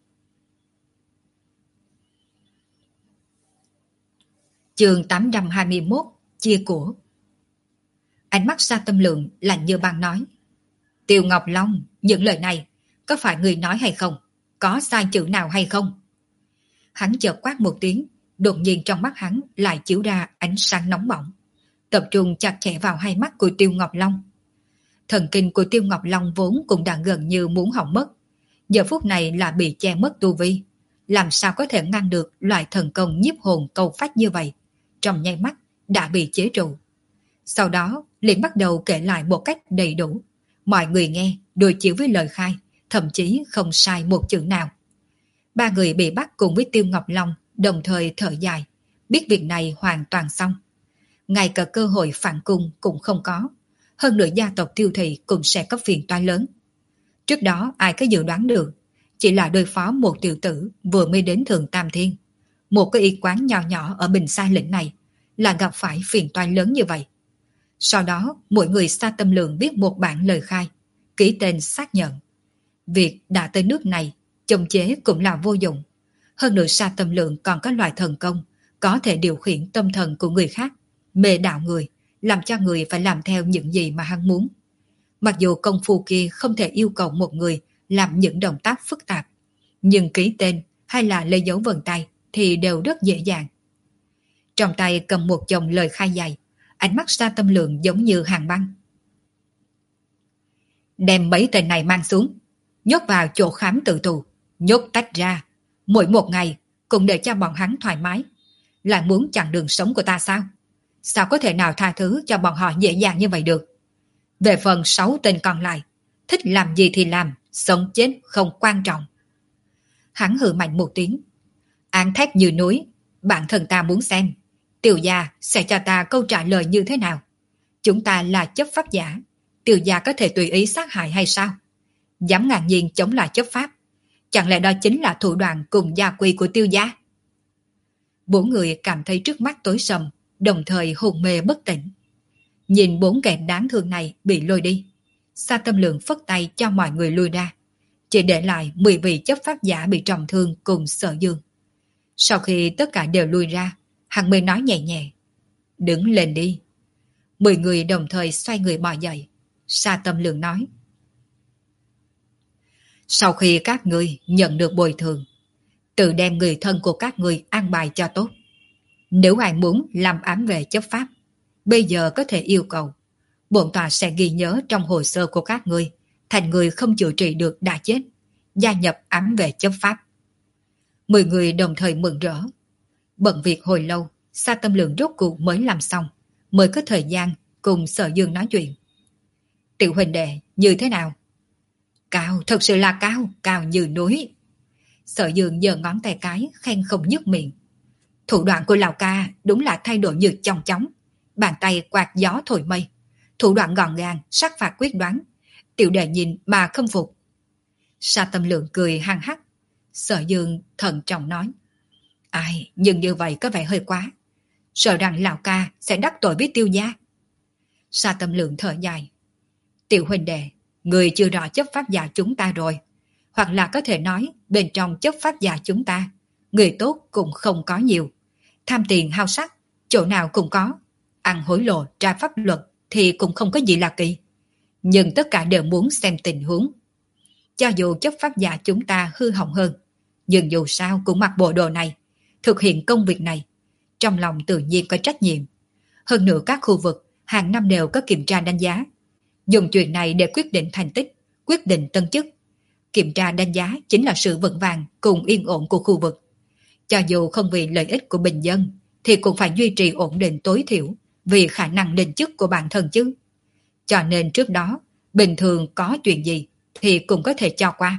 Chương tám trăm hai mươi mốt, chia của. Ánh mắt Sa Tâm Lượng lạnh như băng nói, Tiêu Ngọc Long, những lời này có phải người nói hay không? Có sai chữ nào hay không? Hắn chợt quát một tiếng, đột nhiên trong mắt hắn lại chiếu ra ánh sáng nóng bỏng, tập trung chặt chẽ vào hai mắt của Tiêu Ngọc Long. Thần kinh của Tiêu Ngọc Long vốn cũng đã gần như muốn hỏng mất, giờ phút này là bị che mất tu vi, làm sao có thể ngăn được loại thần công nhiếp hồn câu phách như vậy, trong nháy mắt đã bị chế trụ. Sau đó liền bắt đầu kể lại một cách đầy đủ, mọi người nghe đối chiếu với lời khai, thậm chí không sai một chữ nào. Ba người bị bắt cùng với Tiêu Ngọc Long đồng thời thở dài, biết việc này hoàn toàn xong. Ngay cả cơ hội phản cung cũng không có, hơn nữa gia tộc Tiêu Thị cũng sẽ có phiền toái lớn. Trước đó ai có dự đoán được, chỉ là đối phó một tiểu tử vừa mới đến Thượng Tam Thiên, một cái y quán nhỏ nhỏ ở Bình Sai Lĩnh này, là gặp phải phiền toái lớn như vậy. Sau đó mỗi người Sa Tâm Lượng viết một bản lời khai, ký tên xác nhận. Việc đã tới nước này, chống chế cũng là vô dụng. Hơn nữa Sa Tâm Lượng còn có loại thần công có thể điều khiển tâm thần của người khác, mê đạo người, làm cho người phải làm theo những gì mà hắn muốn. Mặc dù công phu kia không thể yêu cầu một người làm những động tác phức tạp, nhưng ký tên hay là lấy dấu vân tay thì đều rất dễ dàng. Trong tay cầm một chồng lời khai dày, ánh mắt Sa Tâm Lượng giống như hàng băng. Đem mấy tên này mang xuống, nhốt vào chỗ khám tự tù, nhốt tách ra, mỗi một ngày cũng để cho bọn hắn thoải mái. Lại muốn chặn đường sống của ta sao? Sao có thể nào tha thứ cho bọn họ dễ dàng như vậy được? Về phần sáu tên còn lại, thích làm gì thì làm, sống chết không quan trọng. Hắn hừ mạnh một tiếng, án thép như núi, bản thân ta muốn xem Tiêu gia sẽ cho ta câu trả lời như thế nào. Chúng ta là chấp pháp giả, Tiêu gia có thể tùy ý sát hại hay sao? Dám ngạc nhiên chống lại chấp pháp, chẳng lẽ đó chính là thủ đoạn cùng gia quy của Tiêu gia? Bốn người cảm thấy trước mắt tối sầm, đồng thời hồn mê bất tỉnh. Nhìn bốn kẻ đáng thương này bị lôi đi, Sa Tâm Lượng phất tay cho mọi người lui ra, chỉ để lại mười vị chấp pháp giả bị trọng thương cùng Sở Dương. Sau khi tất cả đều lui ra, hắn mới nói nhẹ nhẹ, đứng lên đi. Mười người đồng thời xoay người bò dậy. Sa Tâm Lượng nói, sau khi các ngươi nhận được bồi thường, tự đem người thân của các ngươi an bài cho tốt. Nếu ai muốn làm ám về chấp pháp, bây giờ có thể yêu cầu. Bổn tòa sẽ ghi nhớ trong hồ sơ của các ngươi thành người không chữa trị được đã chết, gia nhập ám về chấp pháp. Mười người đồng thời mừng rỡ. Bận việc hồi lâu, Sa Tâm Lượng rốt cuộc mới làm xong, mới có thời gian cùng Sở Dương nói chuyện. Tiểu huynh đệ, như thế nào? Cao, thật sự là cao, cao như núi. Sở Dương giơ ngón tay cái, khen không dứt miệng. Thủ đoạn của Lào ca đúng là thay đổi như chong chóng. Bàn tay quạt gió thổi mây. Thủ đoạn gọn gàng, sắc phạt quyết đoán. Tiểu đệ nhìn mà khâm phục. Sa Tâm Lượng cười hăng hắc. Sở Dương thận trọng nói. Ai, nhưng như vậy có vẻ hơi quá. Sợ rằng Lào ca sẽ đắc tội với Tiêu gia. Sa Tâm Lượng thở dài. Tiểu huynh đệ, người chưa rõ chấp pháp giả chúng ta rồi. Hoặc là có thể nói bên trong chấp pháp giả chúng ta, người tốt cũng không có nhiều. Tham tiền hao sắc, chỗ nào cũng có. Ăn hối lộ tra pháp luật thì cũng không có gì là kỳ. Nhưng tất cả đều muốn xem tình huống. Cho dù chấp pháp giả chúng ta hư hỏng hơn, nhưng dù sao cũng mặc bộ đồ này, thực hiện công việc này, trong lòng tự nhiên có trách nhiệm. Hơn nữa các khu vực hàng năm đều có kiểm tra đánh giá. Dùng chuyện này để quyết định thành tích, quyết định tân chức. Kiểm tra đánh giá chính là sự vững vàng cùng yên ổn của khu vực. Cho dù không vì lợi ích của bình dân, thì cũng phải duy trì ổn định tối thiểu vì khả năng lên chức của bản thân chứ. Cho nên trước đó, bình thường có chuyện gì thì cũng có thể cho qua.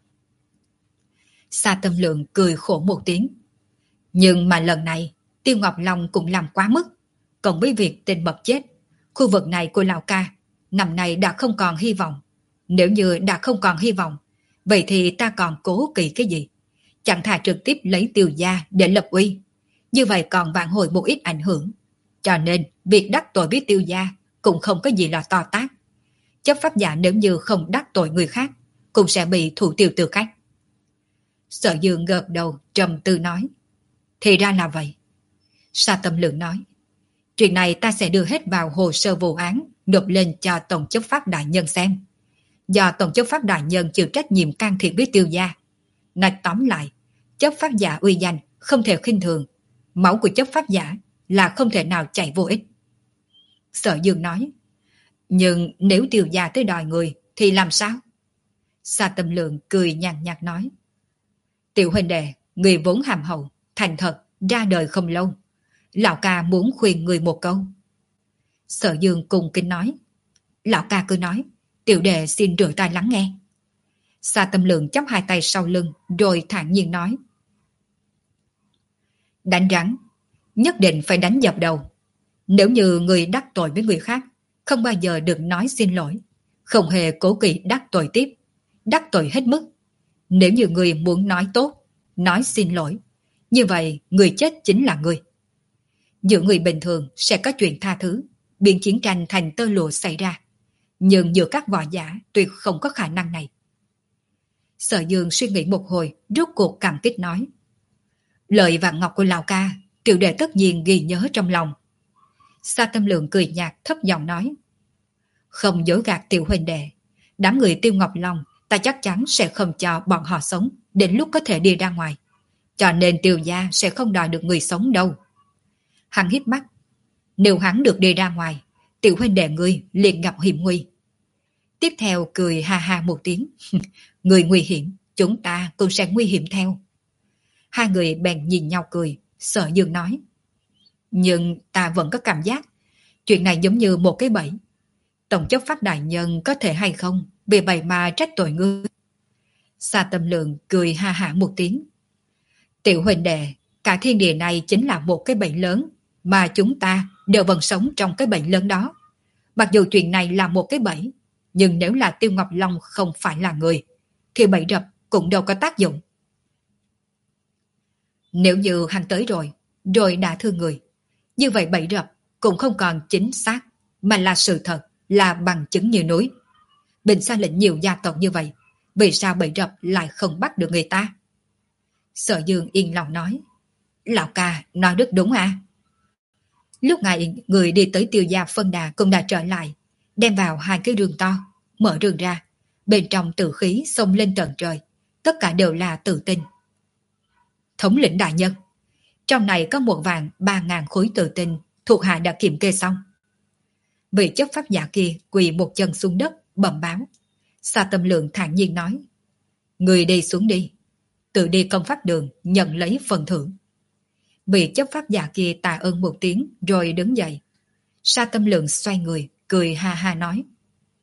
Sa Tâm Lượng cười khổ một tiếng. Nhưng mà lần này, Tiêu Ngọc Long cũng làm quá mức. Cộng với việc tên Mập chết, khu vực này của Lào ca, năm nay đã không còn hy vọng. Nếu như đã không còn hy vọng, vậy thì ta còn cố kỳ cái gì? Chẳng thà trực tiếp lấy Tiêu gia để lập uy. Như vậy còn vãn hồi một ít ảnh hưởng. Cho nên, việc đắc tội với Tiêu gia cũng không có gì là to tát. Chấp pháp giả nếu như không đắc tội người khác, cũng sẽ bị thủ tiêu tư cách. Sở Dương gật đầu trầm tư nói. Thì ra là vậy. Sa Tâm Lượng nói. Chuyện này ta sẽ đưa hết vào hồ sơ vụ án, nộp lên cho Tổng chấp pháp đại nhân xem. Do Tổng chấp pháp đại nhân chịu trách nhiệm can thiệp với Tiêu gia. Nói tóm lại, chấp pháp giả uy danh không thể khinh thường. Máu của chấp pháp giả là không thể nào chảy vô ích. Sở Dương nói. Nhưng nếu Tiêu gia tới đòi người thì làm sao? Sa Tâm Lượng cười nhàn nhạt nói. Tiểu huynh đệ, người vốn hàm hậu, thành thật, ra đời không lâu. Lão ca muốn khuyên người một câu. Sở Dương cùng kính nói. Lão ca cứ nói, tiểu đệ xin rửa tai lắng nghe. Sa Tâm Lượng chắp hai tay sau lưng rồi thản nhiên nói. Đánh rắn, nhất định phải đánh dập đầu. Nếu như người đắc tội với người khác, không bao giờ được nói xin lỗi. Không hề cố kỵ đắc tội tiếp, đắc tội hết mức. Nếu như người muốn nói tốt, nói xin lỗi, như vậy người chết chính là người. Giữa người bình thường sẽ có chuyện tha thứ, biến chiến tranh thành tơ lụa xảy ra. Nhưng giữa các võ giả tuyệt không có khả năng này. Sở Dương suy nghĩ một hồi, rốt cuộc cảm kích nói. Lời vàng ngọc của Lào ca, tiểu đệ tất nhiên ghi nhớ trong lòng. Sa Tâm Lượng cười nhạt thấp giọng nói. Không dối gạt tiểu huynh đệ, đám người Tiêu Ngọc Long ta chắc chắn sẽ không cho bọn họ sống đến lúc có thể đi ra ngoài. Cho nên Tiêu gia sẽ không đòi được người sống đâu. Hắn hít mắt. Nếu hắn được đi ra ngoài, tiểu huynh đệ ngươi liền gặp hiểm nguy. Tiếp theo cười ha ha một tiếng. Người nguy hiểm, chúng ta cũng sẽ nguy hiểm theo. Hai người bèn nhìn nhau cười. Sở Dương nói. Nhưng ta vẫn có cảm giác chuyện này giống như một cái bẫy. Tổng chấp pháp đại nhân có thể hay không vì vậy mà trách tội ngươi. Sa Tâm Lượng cười ha hả một tiếng. Tiểu huynh đệ, cả thiên địa này chính là một cái bẫy lớn, mà chúng ta đều vẫn sống trong cái bẫy lớn đó. Mặc dù chuyện này là một cái bẫy, nhưng nếu là Tiêu Ngọc Long không phải là người, thì bẫy rập cũng đâu có tác dụng. Nếu như hắn tới rồi, rồi đã thương người, như vậy bẫy rập cũng không còn chính xác, mà là sự thật, là bằng chứng như núi. Bình Sa lệnh nhiều gia tộc như vậy, vì sao bẫy rập lại không bắt được người ta? Sở Dương yên lòng nói. Lão ca nói rất đúng à? Lúc này người đi tới Tiêu gia phân đà cũng đã trở lại, đem vào hai cái rương to, mở rương ra, bên trong tử khí xông lên tận trời, tất cả đều là tự tin. Thống lĩnh đại nhân, trong này có một vàng ba ngàn khối tự tin, thuộc hạ đã kiểm kê xong. Vị chấp pháp giả kia quỳ một chân xuống đất, bẩm báo. Sa Tâm Lượng thản nhiên nói. Người đi xuống đi, tự đi công pháp đường, nhận lấy phần thưởng. Vị chấp pháp giả kia tạ ơn một tiếng rồi đứng dậy. Sa Tâm Lượng xoay người, cười ha ha nói.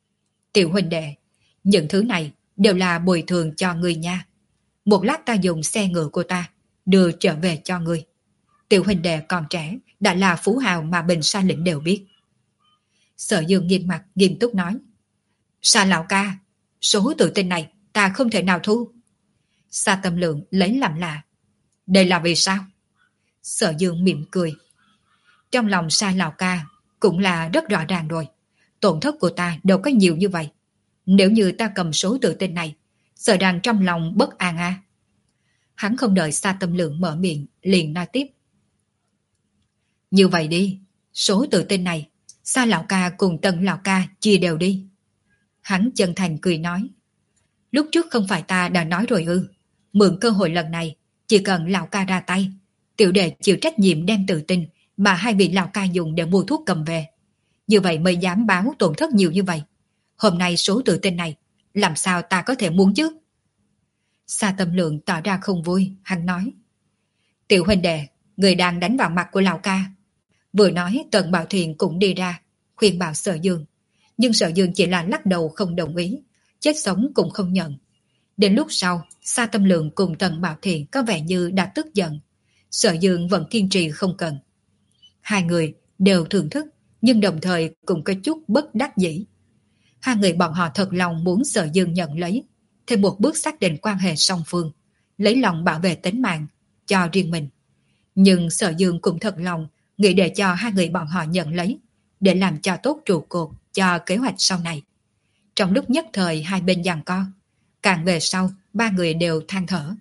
Tiểu huynh đệ, những thứ này đều là bồi thường cho ngươi nha. Một lát ta dùng xe ngựa của ta đưa trở về cho ngươi. Tiểu huynh đệ còn trẻ, đã là phú hào mà Bình Sa lĩnh đều biết. Sở Dương nghiêm mặt nghiêm túc nói. Sa lão ca, số tự tin này ta không thể nào thu. Sa Tâm Lượng lấy làm lạ. Đây là vì sao? Sở Dương mỉm cười. Trong lòng Sa lão ca cũng là rất rõ ràng rồi. Tổn thất của ta đâu có nhiều như vậy. Nếu như ta cầm số tự tin này, sợ rằng trong lòng bất an a. À. Hắn không đợi Sa Tâm Lượng mở miệng, liền nói tiếp. Như vậy đi, số tự tin này, Sa lão ca cùng Tần lão ca chia đều đi. Hắn chân thành cười nói. Lúc trước không phải ta đã nói rồi ư. Mượn cơ hội lần này, chỉ cần lão ca ra tay, tiểu đệ chịu trách nhiệm đem tự tin mà hai vị lão ca dùng để mua thuốc cầm về. Như vậy mới dám báo tổn thất nhiều như vậy. Hôm nay số tự tin này, làm sao ta có thể muốn chứ? Sa Tâm Lượng tỏ ra không vui, hắn nói. Tiểu huynh đệ, người đang đánh vào mặt của lão ca. Vừa nói Tần Bảo Thiền cũng đi ra, khuyên bảo Sở Dương. Nhưng Sở Dương chỉ là lắc đầu không đồng ý, chết sống cũng không nhận. Đến lúc sau, Sa Tâm Lượng cùng Tần Bảo Thiền có vẻ như đã tức giận. Sở Dương vẫn kiên trì không cần. Hai người đều thưởng thức, nhưng đồng thời cũng có chút bất đắc dĩ. Hai người bọn họ thật lòng muốn Sở Dương nhận lấy, thêm một bước xác định quan hệ song phương, lấy lòng bảo vệ tính mạng cho riêng mình. Nhưng Sở Dương cũng thật lòng nghĩ để cho hai người bọn họ nhận lấy, để làm cho tốt trụ cột cho kế hoạch sau này. Trong lúc nhất thời hai bên giằng co, càng về sau ba người đều than thở.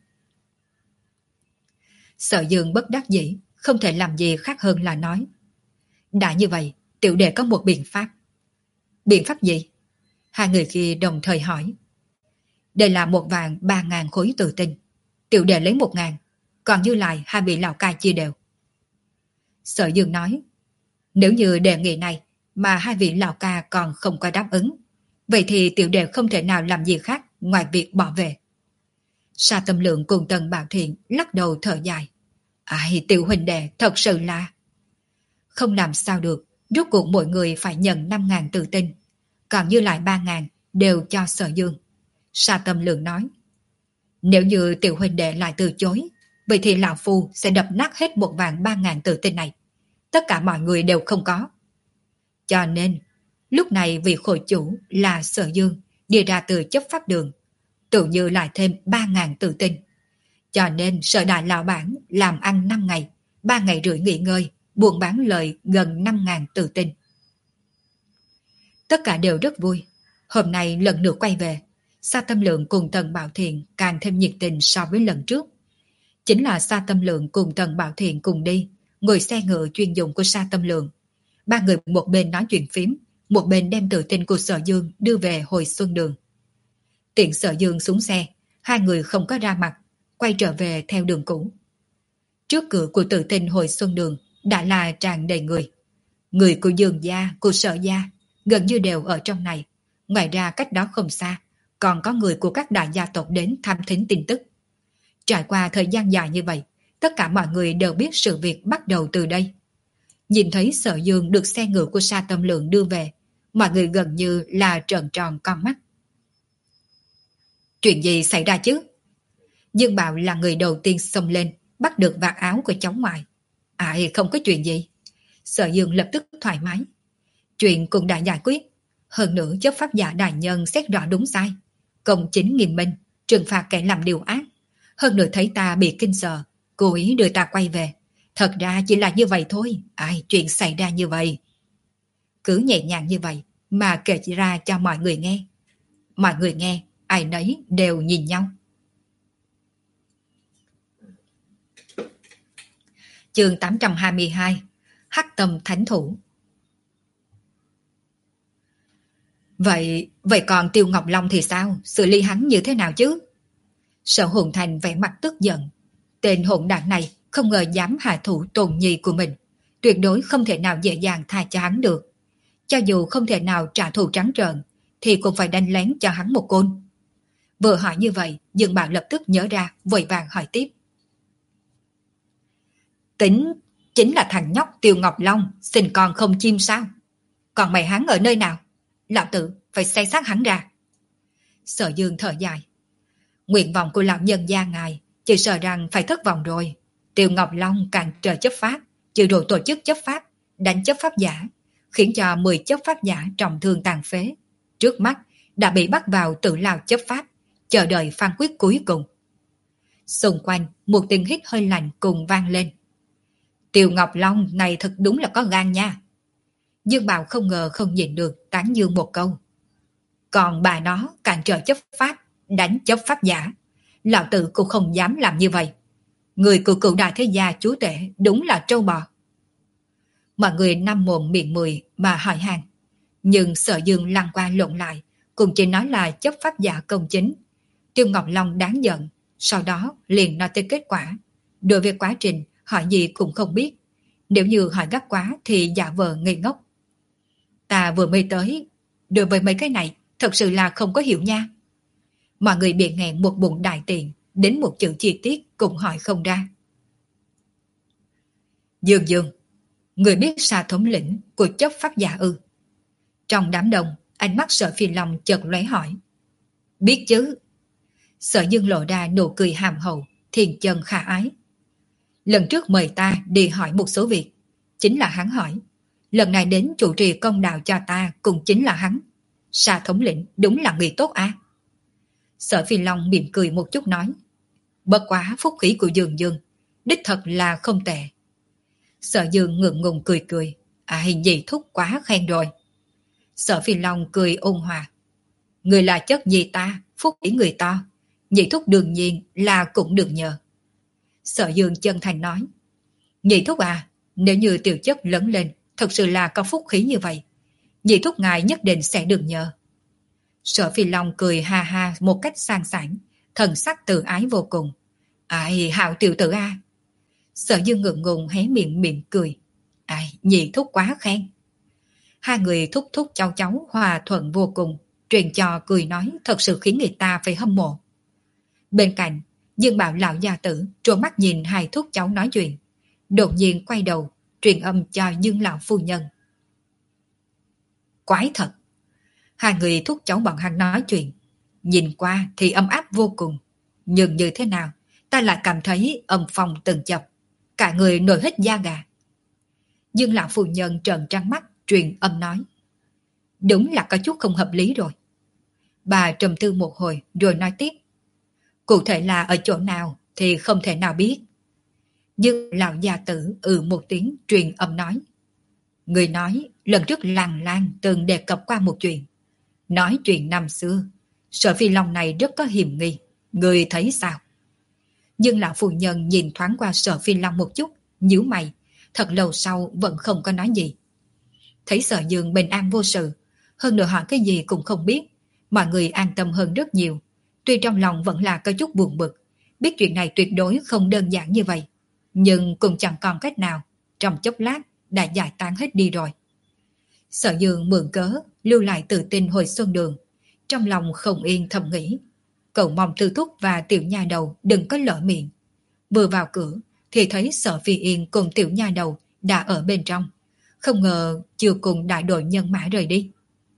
Sở Dương bất đắc dĩ, không thể làm gì khác hơn là nói. Đã như vậy, tiểu đệ có một biện pháp. Biện pháp gì? Hai người kia đồng thời hỏi. Đây là một vàng ba ngàn khối tự tin. Tiểu đệ lấy một ngàn, còn như lại hai vị lão ca chia đều. Sở Dương nói. Nếu như đề nghị này mà hai vị lão ca còn không có đáp ứng, vậy thì tiểu đệ không thể nào làm gì khác ngoài việc bỏ về. Sa Tâm Lượng cùng Tần Bảo Thiện lắc đầu thở dài. Ai, tiểu huynh đệ thật sự là... Không làm sao được, rốt cuộc mỗi người phải nhận năm ngàn tự tin, còn như lại ba ngàn đều cho Sở Dương. Sa Tâm Lượng nói. Nếu như tiểu huynh đệ lại từ chối, vậy thì lão phu sẽ đập nát hết một vạn ba ngàn tự tin này. Tất cả mọi người đều không có. Cho nên, lúc này vị khôi chủ là Sở Dương đi ra từ chấp pháp đường, tự như lại thêm ba ngàn tự tin. Cho nên Sở đại lão bản làm ăn năm ngày, ba ngày rưỡi nghỉ ngơi, buôn bán lời gần năm ngàn tự tin. Tất cả đều rất vui. Hôm nay lần nữa quay về, Sa Tâm Lượng cùng Tần Bảo Thiện càng thêm nhiệt tình so với lần trước. Chính là Sa Tâm Lượng cùng Tần Bảo Thiện cùng đi, ngồi xe ngựa chuyên dụng của Sa Tâm Lượng. Ba người một bên nói chuyện phím, một bên đem tự tin của Sở Dương đưa về Hồi Xuân Đường. Tiện Sở Dương xuống xe, hai người không có ra mặt, quay trở về theo đường cũ. Trước cửa của tự tin Hồi Xuân Đường đã là tràn đầy người. Người của Dương gia, của Sở gia gần như đều ở trong này. Ngoài ra cách đó không xa, còn có người của các đại gia tộc đến thăm thính tin tức. Trải qua thời gian dài như vậy, tất cả mọi người đều biết sự việc bắt đầu từ đây. Nhìn thấy Sở Dương được xe ngựa của Sa Tâm Lượng đưa về, mọi người gần như là trợn tròn con mắt. Chuyện gì xảy ra chứ? Dương Bảo là người đầu tiên xông lên, bắt được vạt áo của cháu ngoại. Ai không có chuyện gì. Sở Dương lập tức thoải mái. Chuyện cũng đã giải quyết. Hơn nữa chấp pháp giả đại nhân xét rõ đúng sai. Công chính nghiêm minh, trừng phạt kẻ làm điều ác. Hơn nữa thấy ta bị kinh sợ, cố ý đưa ta quay về. Thật ra chỉ là như vậy thôi. Ai, chuyện xảy ra như vậy. Cứ nhẹ nhàng như vậy mà kể ra cho mọi người nghe. Mọi người nghe, ai nấy đều nhìn nhau. Chương tám trăm hai mươi hai. Hắc Tâm Thánh Thủ. Vậy, vậy còn Tiêu Ngọc Long thì sao? Xử lý hắn như thế nào chứ? Sở Hồn Thành vẻ mặt tức giận. Tên hỗn đản này không ngờ dám hạ thủ Tôn Nhi của mình. Tuyệt đối không thể nào dễ dàng tha cho hắn được. Cho dù không thể nào trả thù trắng trợn, thì cũng phải đánh lén cho hắn một côn. Vừa hỏi như vậy, Dương Bảo lập tức nhớ ra, vội vàng hỏi tiếp. Tính chính là thằng nhóc Tiêu Ngọc Long sinh con không chim sao? Còn mày hắn ở nơi nào? Lão tử phải phải xây xác hắn ra. Sở Dương thở dài. Nguyện vọng của lão nhân gia ngài chỉ sợ rằng phải thất vọng rồi. Tiêu Ngọc Long cản trở chấp pháp, trừ rồi tổ chức chấp pháp, đánh chấp pháp giả, khiến cho mười chấp pháp giả trọng thương tàn phế. Trước mắt đã bị bắt vào tự lao chấp pháp, chờ đợi phán quyết cuối cùng. Xung quanh một tiếng hít hơi lạnh cùng vang lên. Tiêu Ngọc Long này thật đúng là có gan nha. Dương Bảo không ngờ không nhịn được tán dương một câu. Còn bà nó cản trở chấp pháp, đánh chấp pháp giả, lão tử cũng không dám làm như vậy. Người của cựu đại thế gia chúa tể đúng là trâu bò. Mọi người năm mồm miệng mười mà hỏi han, nhưng Sở Dương lăn qua lộn lại, cũng chỉ nói là chấp pháp giả công chính. Tiêu Ngọc Long đáng giận, sau đó liền nói tới kết quả. Đối với quá trình hỏi gì cũng không biết, nếu như hỏi gắt quá thì giả vờ ngây ngốc. Ta vừa mới tới, đối với mấy cái này thật sự là không có hiểu nha. Mọi người bị nghẹn một bụng đại tiền, đến một chữ chi tiết cũng hỏi không ra. Dương Dương, người biết Sa thống lĩnh của chấp pháp giả ư? Trong đám đông, ánh mắt Sở Phi Long chợt lóe hỏi. Biết chứ. Sở Dương lộ ra nụ cười hàm hậu, thiên chân khả ái. Lần trước mời ta đi hỏi một số việc, chính là hắn hỏi. Lần này đến chủ trì công đạo cho ta cũng chính là hắn. Sa thống lĩnh đúng là người tốt à? Sở Phi Long mỉm cười một chút nói. Bất quá phúc khí của Dương Dương, đích thật là không tệ. Sở Dương ngượng ngùng cười cười. À, hình gì thúc quá khen rồi. Sở Phi Long cười ôn hòa. Người là chất gì ta, phúc khí người to. Nhị thúc đương nhiên là cũng được nhờ. Sở Dương chân thành nói. Nhị thúc à, nếu như tiểu chất lớn lên, thật sự là có phúc khí như vậy, nhị thúc ngài nhất định sẽ được nhờ. Sở Phi Long cười ha ha một cách sang sảng, thần sắc tự ái vô cùng. Ai, hạo tiểu tử a. Sở Dương ngượng ngùng hé miệng mỉm cười. Ai, nhị thúc quá khen. Hai người thúc thúc cháu cháu hòa thuận vô cùng, truyền trò cười nói thật sự khiến người ta phải hâm mộ. Bên cạnh, Dương Bảo lão gia tử trố mắt nhìn hai thúc cháu nói chuyện, đột nhiên quay đầu truyền âm cho Dương lão phu nhân. Quái thật. Hai người thúc cháu bọn hắn nói chuyện, nhìn qua thì ấm áp vô cùng, nhưng như thế nào ta lại cảm thấy âm phong từng chập, cả người nổi hết da gà. Dương lão phu nhân trợn trắng mắt truyền âm nói. Đúng là có chút không hợp lý rồi. Bà trầm tư một hồi rồi nói tiếp. Cụ thể là ở chỗ nào thì không thể nào biết. Dương lão gia tử ừ một tiếng truyền âm nói. Người nói lần trước Làng Lan từng đề cập qua một chuyện. Nói chuyện năm xưa, Sở Phi Long này rất có hiểm nghi. Người thấy sao? Dương lão phu nhân nhìn thoáng qua Sở Phi Long một chút, nhíu mày, thật lâu sau vẫn không có nói gì. Thấy Sở Dương bình an vô sự, hơn nữa hỏi cái gì cũng không biết, mọi người an tâm hơn rất nhiều. Tuy trong lòng vẫn là có chút buồn bực, biết chuyện này tuyệt đối không đơn giản như vậy, nhưng cũng chẳng còn cách nào, trong chốc lát đã giải tán hết đi rồi. Sở Dương mượn cớ lưu lại tự tin hồi xuân đường, trong lòng không yên thầm nghĩ, cậu mong Tư Thúc và tiểu nha đầu đừng có lỡ miệng. Vừa vào cửa thì thấy Sở Phi Yên cùng tiểu nha đầu đã ở bên trong, không ngờ chưa cùng đại đội nhân mã rời đi.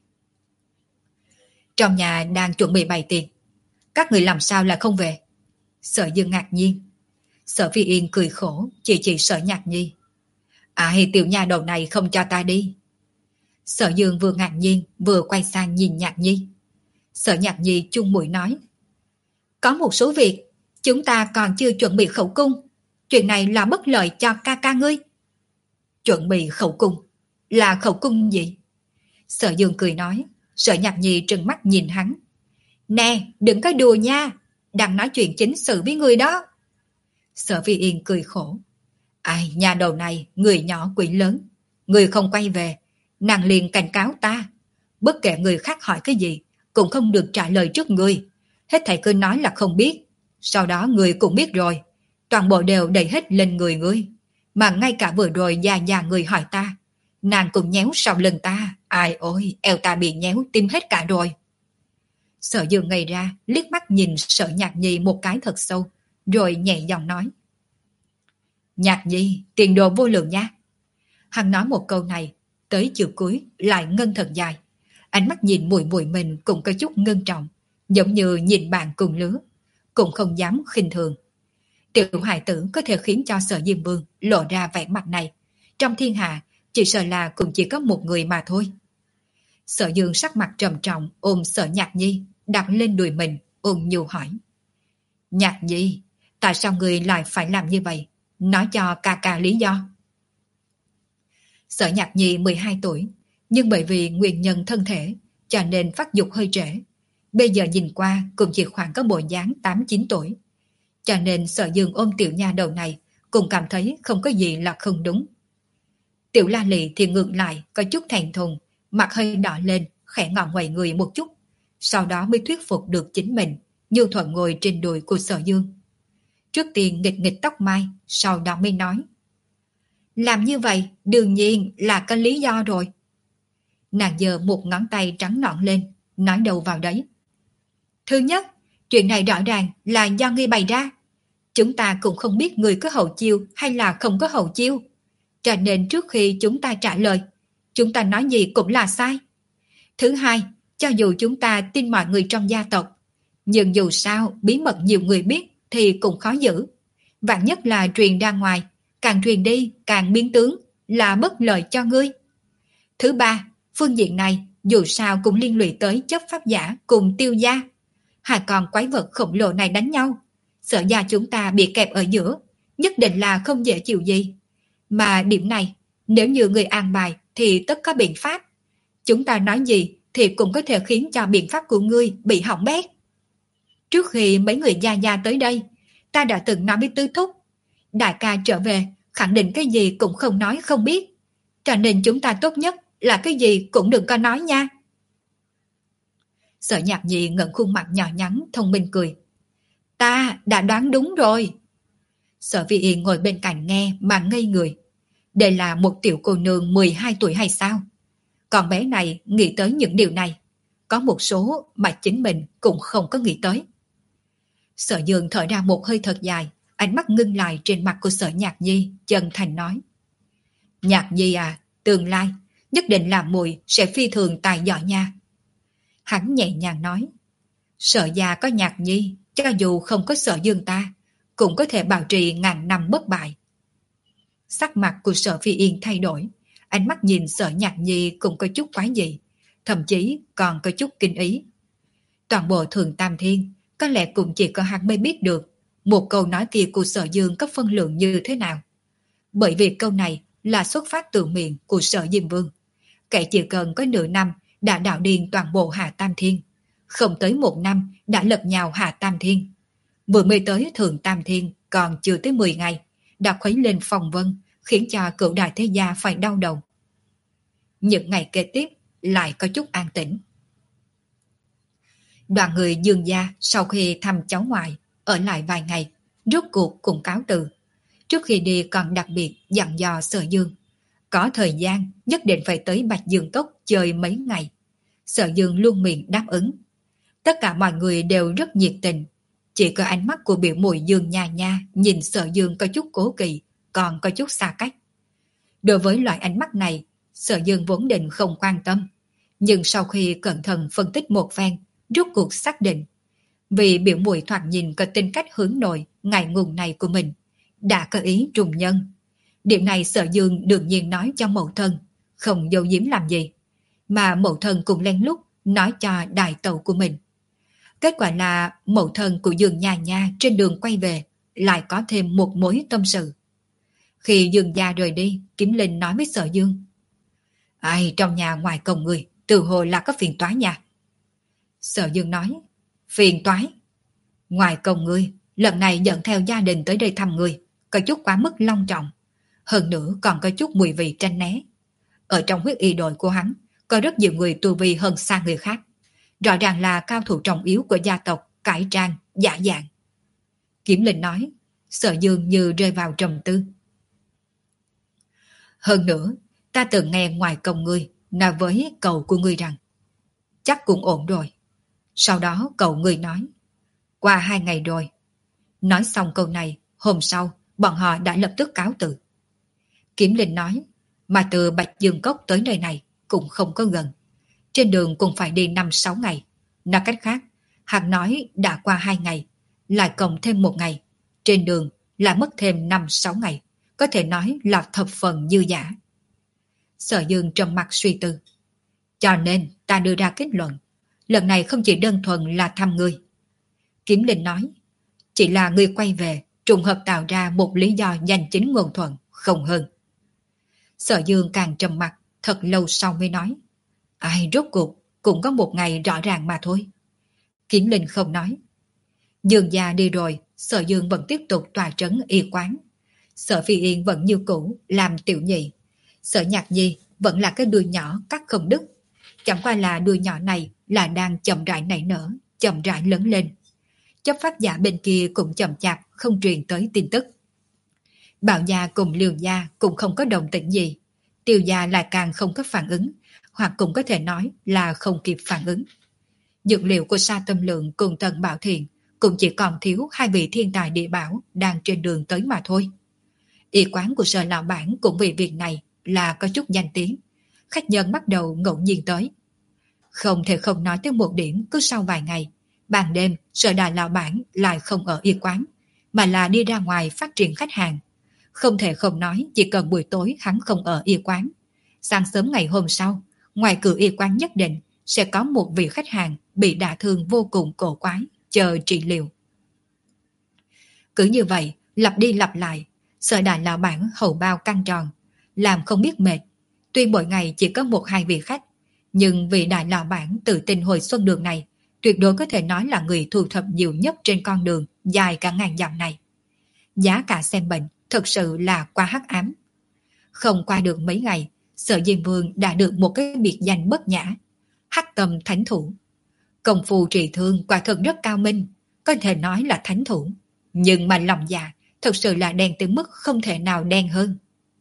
Trong nhà đang chuẩn bị bày tiệc, các người làm sao lại không về? Sở Dương ngạc nhiên. Sở Phi Yên cười khổ chỉ chỉ Sở Nhạc Nhi. Ai, tiểu nha đầu này không cho ta đi. Sở Dương vừa ngạc nhiên vừa quay sang nhìn Nhạc Nhi. Sở Nhạc Nhi chung mũi nói. Có một số việc chúng ta còn chưa chuẩn bị khẩu cung, chuyện này là bất lợi cho ca ca ngươi. Chuẩn bị khẩu cung? Là khẩu cung gì? Sở Dương cười nói. Sở Nhạc Nhi trừng mắt nhìn hắn. Nè, đừng có đùa nha, đang nói chuyện chính sự với người đó. Sở Phi Yên cười khổ. Ai, nhà đầu này, người nhỏ quỷ lớn. Người không quay về, nàng liền cảnh cáo ta. Bất kể người khác hỏi cái gì, cũng không được trả lời trước người. Hết thầy cứ nói là không biết. Sau đó người cũng biết rồi. Toàn bộ đều đẩy hết lên người ngươi. Mà ngay cả vừa rồi già già người hỏi ta, nàng cũng nhéo sau lưng ta. Ai ôi, eo ta bị nhéo tim hết cả rồi. Sở Dương ngây ra, liếc mắt nhìn Sở Nhạc Nhi một cái thật sâu, rồi nhẹ giọng nói. Nhạc Nhi, tiền đồ vô lượng nha. Hắn nói một câu này, tới chiều cuối lại ngân thật dài. Ánh mắt nhìn muội muội mình cũng có chút ngưng trọng, giống như nhìn bạn cùng lứa, cũng không dám khinh thường. Tiểu hài tử có thể khiến cho Sở Diêm Vương lộ ra vẻ mặt này, trong thiên hạ chỉ sợ là cũng chỉ có một người mà thôi. Sở Dương sắc mặt trầm trọng ôm Sở Nhạc Nhi đặt lên đùi mình, ôn nhu hỏi: Nhạc Nhi, tại sao người lại phải làm như vậy? Nói cho ca ca lý do. Sở Nhạc Nhi mười hai tuổi, nhưng bởi vì nguyên nhân thân thể cho nên phát dục hơi trễ. Bây giờ nhìn qua cũng chỉ khoảng có bộ dáng tám chín tuổi. Cho nên Sở Dương ôm tiểu nha đầu này cũng cảm thấy không có gì là không đúng. Tiểu La Lị thì ngược lại có chút thẹn thùng, mặt hơi đỏ lên, khẽ ngọ ngoầy người một chút, sau đó mới thuyết phục được chính mình, nhu thuận ngồi trên đùi của Sở Dương. Trước tiên nghịch nghịch tóc mai, sau đó mới nói: Làm như vậy đương nhiên là có lý do rồi. Nàng giơ một ngón tay trắng nõn lên, nói đầu vào đấy. Thứ nhất, chuyện này rõ ràng là do ngươi bày ra. Chúng ta cũng không biết người có hậu chiêu hay là không có hậu chiêu. Cho nên trước khi chúng ta trả lời, chúng ta nói gì cũng là sai. Thứ hai, cho dù chúng ta tin mọi người trong gia tộc, nhưng dù sao bí mật nhiều người biết thì cũng khó giữ. Vạn nhất là truyền ra ngoài, càng truyền đi càng biến tướng, là bất lợi cho ngươi. Thứ ba, phương diện này dù sao cũng liên lụy tới chấp pháp giả cùng Tiêu gia. Hai con quái vật khổng lồ này đánh nhau, Sở gia chúng ta bị kẹp ở giữa, nhất định là không dễ chịu gì. Mà điểm này, nếu như người an bài thì tất có biện pháp. Chúng ta nói gì thì cũng có thể khiến cho biện pháp của ngươi bị hỏng bét. Trước khi mấy người gia gia tới đây, ta đã từng nói với Tứ Thúc, đại ca trở về khẳng định cái gì cũng không nói không biết. Cho nên chúng ta tốt nhất là cái gì cũng đừng có nói nha. Sở Nhạc Nhi ngẩng khuôn mặt nhỏ nhắn thông minh cười. Ta đã đoán đúng rồi. Sở Vi Yên ngồi bên cạnh nghe mà ngây người. Đây là một tiểu cô nương mười hai tuổi hay sao? Còn bé này nghĩ tới những điều này, có một số mà chính mình cũng không có nghĩ tới. Sở Dương thở ra một hơi thật dài, ánh mắt ngưng lại trên mặt của Sở Nhạc Nhi, chân thành nói: Nhạc Nhi à, tương lai nhất định là muội sẽ phi thường tài giỏi nha. Hắn nhẹ nhàng nói: Sở gia có Nhạc Nhi, cho dù không có Sở Dương ta, cũng có thể bảo trì ngàn năm bất bại. Sắc mặt của Sở Phi Yên thay đổi, ánh mắt nhìn Sở Nhạc Nhi cũng có chút quái dị, thậm chí còn có chút kinh ý. Toàn bộ Thường Tam Thiên có lẽ cũng chỉ có hắn mới biết được một câu nói kia của Sở Dương có phân lượng như thế nào. Bởi vì câu này là xuất phát từ miệng của Sở Diêm Vương. Kẻ chỉ cần có nửa năm đã đạo điên toàn bộ Hạ Tam Thiên, không tới một năm đã lật nhào Hạ Tam Thiên. Vừa mới tới Thường Tam Thiên còn chưa tới mười ngày, đã khuấy lên phong vân, khiến cho cửu đại thế gia phải đau đầu. Những ngày kế tiếp lại có chút an tĩnh. Đoàn người Dương gia sau khi thăm cháu ngoại, ở lại vài ngày, rốt cuộc cũng cáo từ. Trước khi đi còn đặc biệt dặn dò Sở Dương, có thời gian nhất định phải tới Bạch Dương Cốc chơi mấy ngày. Sở Dương luôn miệng đáp ứng. Tất cả mọi người đều rất nhiệt tình. Chỉ có ánh mắt của biểu muội Dương Nha Nha nhìn Sở Dương có chút cố kỵ, còn có chút xa cách. Đối với loại ánh mắt này, Sở Dương vốn định không quan tâm. Nhưng sau khi cẩn thận phân tích một phen, rốt cuộc xác định. Vì biểu muội thoạt nhìn có tính cách hướng nội, ngại ngùng này của mình, đã có ý trùng nhân. Điểm này Sở Dương đương nhiên nói cho mẫu thân, không giấu giếm làm gì. Mà mẫu thân cũng lén lút nói cho đại tẩu của mình. Kết quả là mẫu thân của Dương Nha Nha trên đường quay về lại có thêm một mối tâm sự. Khi Dương gia rời đi, Kiếm Linh nói với Sở Dương: Ai trong nhà ngoài cổng người, từ hồi là có phiền toái nha. Sở Dương nói: Phiền toái? Ngoài cổng người, lần này dẫn theo gia đình tới đây thăm người, có chút quá mức long trọng. Hơn nữa còn có chút mùi vị tranh né. Ở trong huyết y đội của hắn, có rất nhiều người tu vi hơn xa người khác. Rõ ràng là cao thủ trọng yếu của gia tộc, cải trang, giả dạng. Kiếm Linh nói. Sở Dương như rơi vào trầm tư. Hơn nữa, ta từng nghe ngoài công ngươi nói với cậu của ngươi rằng chắc cũng ổn rồi. Sau đó cậu ngươi nói qua hai ngày rồi. Nói xong câu này, hôm sau bọn họ đã lập tức cáo từ. Kiếm Linh nói, mà từ Bạch Dương Cốc tới nơi này cũng không có gần. trên đường cũng phải đi năm sáu ngày. Nói cách khác, hắn nói đã qua hai ngày, lại cộng thêm một ngày, trên đường lại mất thêm năm sáu ngày, có thể nói là thập phần dư dả. Sở Dương trầm mặt suy tư. Cho nên ta đưa ra kết luận, lần này không chỉ đơn thuần là thăm ngươi. Kiếm Linh nói, chỉ là ngươi quay về, trùng hợp tạo ra một lý do danh chính ngôn thuận, không hơn. Sở Dương càng trầm mặt, thật lâu sau mới nói, ai rốt cuộc cũng có một ngày rõ ràng mà thôi. Kiếm Linh không nói. Dương gia đi rồi, Sở Dương vẫn tiếp tục tòa trấn y quán. Sở Phi Yên vẫn như cũ làm tiểu nhị. Sở Nhạc Nhi vẫn là cái đuôi nhỏ cắt không đứt. Chẳng qua là đuôi nhỏ này là đang chậm rãi nảy nở, chậm rãi lớn lên. Chấp pháp giả bên kia cũng chậm chạp không truyền tới tin tức. Bảo gia cùng Liêu gia cũng không có đồng tĩnh gì. Tiêu gia lại càng không có phản ứng, hoặc cũng có thể nói là không kịp phản ứng. Dược liệu của Sa Tâm Lượng cùng Tần Bảo Thiện cũng chỉ còn thiếu hai vị thiên tài địa bảo đang trên đường tới mà thôi. Y quán của Sở lão bản cũng vì việc này là có chút danh tiếng. Khách nhân bắt đầu ngẫu nhiên tới. Không thể không nói tới một điểm, cứ sau vài ngày, ban đêm Sở đại lão bản lại không ở y quán, mà là đi ra ngoài phát triển khách hàng. Không thể không nói, chỉ cần buổi tối hắn không ở y quán, sáng sớm ngày hôm sau, ngoài cửa y quán nhất định sẽ có một vị khách hàng bị đả thương vô cùng cổ quái, chờ trị liệu. Cứ như vậy, lặp đi lặp lại, Sở đại lão bản hầu bao căng tròn, làm không biết mệt. Tuy mỗi ngày chỉ có một hai vị khách, nhưng vị đại lão bản tự tin hồi xuân đường này tuyệt đối có thể nói là người thu thập nhiều nhất trên con đường dài cả ngàn dặm này. Giá cả xem bệnh thật sự là quá hắc ám. Không qua được mấy ngày, Sở Diêm Vương đã được một cái biệt danh bất nhã, Hắc Tâm Thánh Thủ. Công phu trị thương quả thật rất cao minh, có thể nói là thánh thủ, nhưng mà lòng dạ thật sự là đen tới mức không thể nào đen hơn.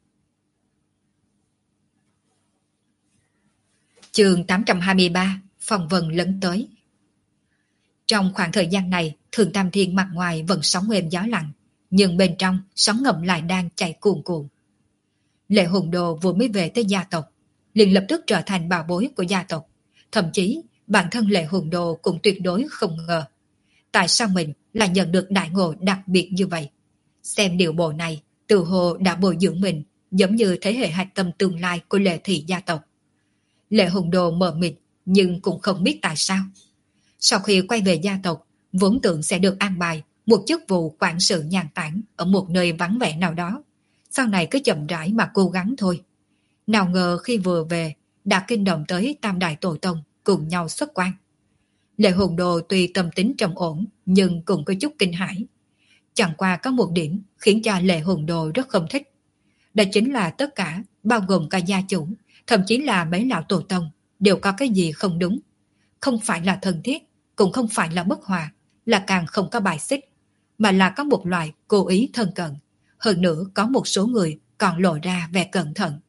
Chương tám trăm hai mươi ba, Phong Vân lấn tới. Trong khoảng thời gian này, Thường Tam Thiên mặt ngoài vẫn sóng êm gió lặng, nhưng bên trong sóng ngầm lại đang chảy cuồn cuộn. Lệ Hùng Đồ vừa mới về tới gia tộc, liền lập tức trở thành bảo bối của gia tộc. Thậm chí bản thân Lệ Hùng Đồ cũng tuyệt đối không ngờ tại sao mình lại nhận được đại ngộ đặc biệt như vậy. Xem điều bộ này, tự hồ đã bồi dưỡng mình giống như thế hệ hạch tâm tương lai của Lệ thị gia tộc. Lệ Hùng Đồ mờ mịt nhưng cũng không biết tại sao. Sau khi quay về gia tộc, vốn tưởng sẽ được an bài một chức vụ quản sự nhàn tản ở một nơi vắng vẻ nào đó. Sau này cứ chậm rãi mà cố gắng thôi. Nào ngờ khi vừa về, đã kinh động tới Tam Đại Tổ Tông cùng nhau xuất quan. Lệ Hùng Đồ tuy tâm tính trầm ổn nhưng cũng có chút kinh hãi. Chẳng qua có một điểm khiến cho Lệ Hùng Đồ rất không thích. Đó chính là tất cả, bao gồm cả gia chủ, thậm chí là mấy lão tổ tông, đều có cái gì không đúng. Không phải là thân thiết, cũng không phải là bất hòa, là càng không có bài xích, mà là có một loại cố ý thân cận. Hơn nữa có một số người còn lộ ra vẻ cẩn thận.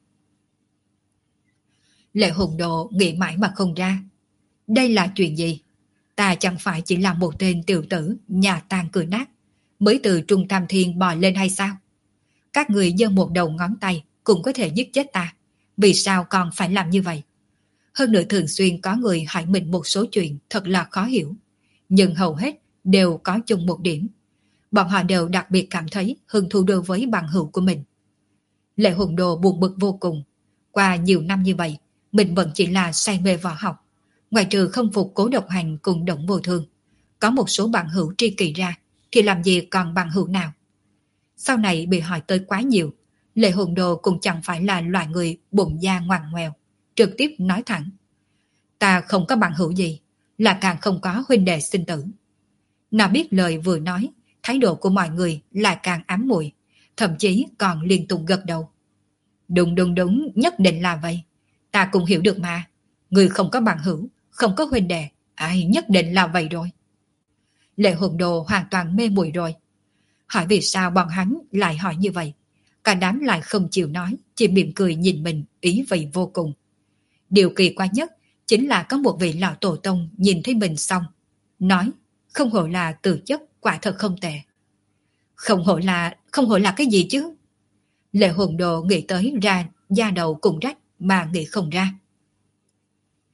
Lệ Hùng Đồ nghĩ mãi mà không ra. Đây là chuyện gì? Ta chẳng phải chỉ là một tên tiểu tử nhà tàn cửa nát, mới từ Trung Tam Thiên bò lên hay sao? Các người giơ một đầu ngón tay cũng có thể giết chết ta. Vì sao còn phải làm như vậy? Hơn nữa thường xuyên có người hỏi mình một số chuyện thật là khó hiểu. Nhưng hầu hết đều có chung một điểm. Bọn họ đều đặc biệt cảm thấy hứng thú đối với bằng hữu của mình. Lệ Hùng Đồ buồn bực vô cùng. Qua nhiều năm như vậy, mình vẫn chỉ là say mê võ học. Ngoài trừ không phục Cố Độc Hành cùng Động Vô Thương, có một số bạn hữu tri kỷ ra, thì làm gì còn bạn hữu nào? Sau này bị hỏi tới quá nhiều, Lệ Hùng Đồ cũng chẳng phải là loại người bụng da ngoằn ngoèo, trực tiếp nói thẳng. Ta không có bạn hữu gì, là càng không có huynh đệ sinh tử. Nào biết lời vừa nói, thái độ của mọi người lại càng ám muội, thậm chí còn liên tục gật đầu. Đúng đúng đúng, nhất định là vậy. Ta cũng hiểu được mà. Người không có bạn hữu, không có huynh đệ, ai nhất định là vậy rồi. Lệ Hùng Đồ hoàn toàn mê muội rồi. Hỏi vì sao bọn hắn lại hỏi như vậy? Cả đám lại không chịu nói, chỉ mỉm cười nhìn mình ý vị vô cùng. Điều kỳ quái nhất chính là có một vị lão tổ tông nhìn thấy mình xong, nói không hổ là từ chất quả thật không tệ. Không hổ là, không hổ là cái gì chứ? Lệ Hùng Đồ nghĩ tới ra da đầu cùng rách mà nghĩ không ra.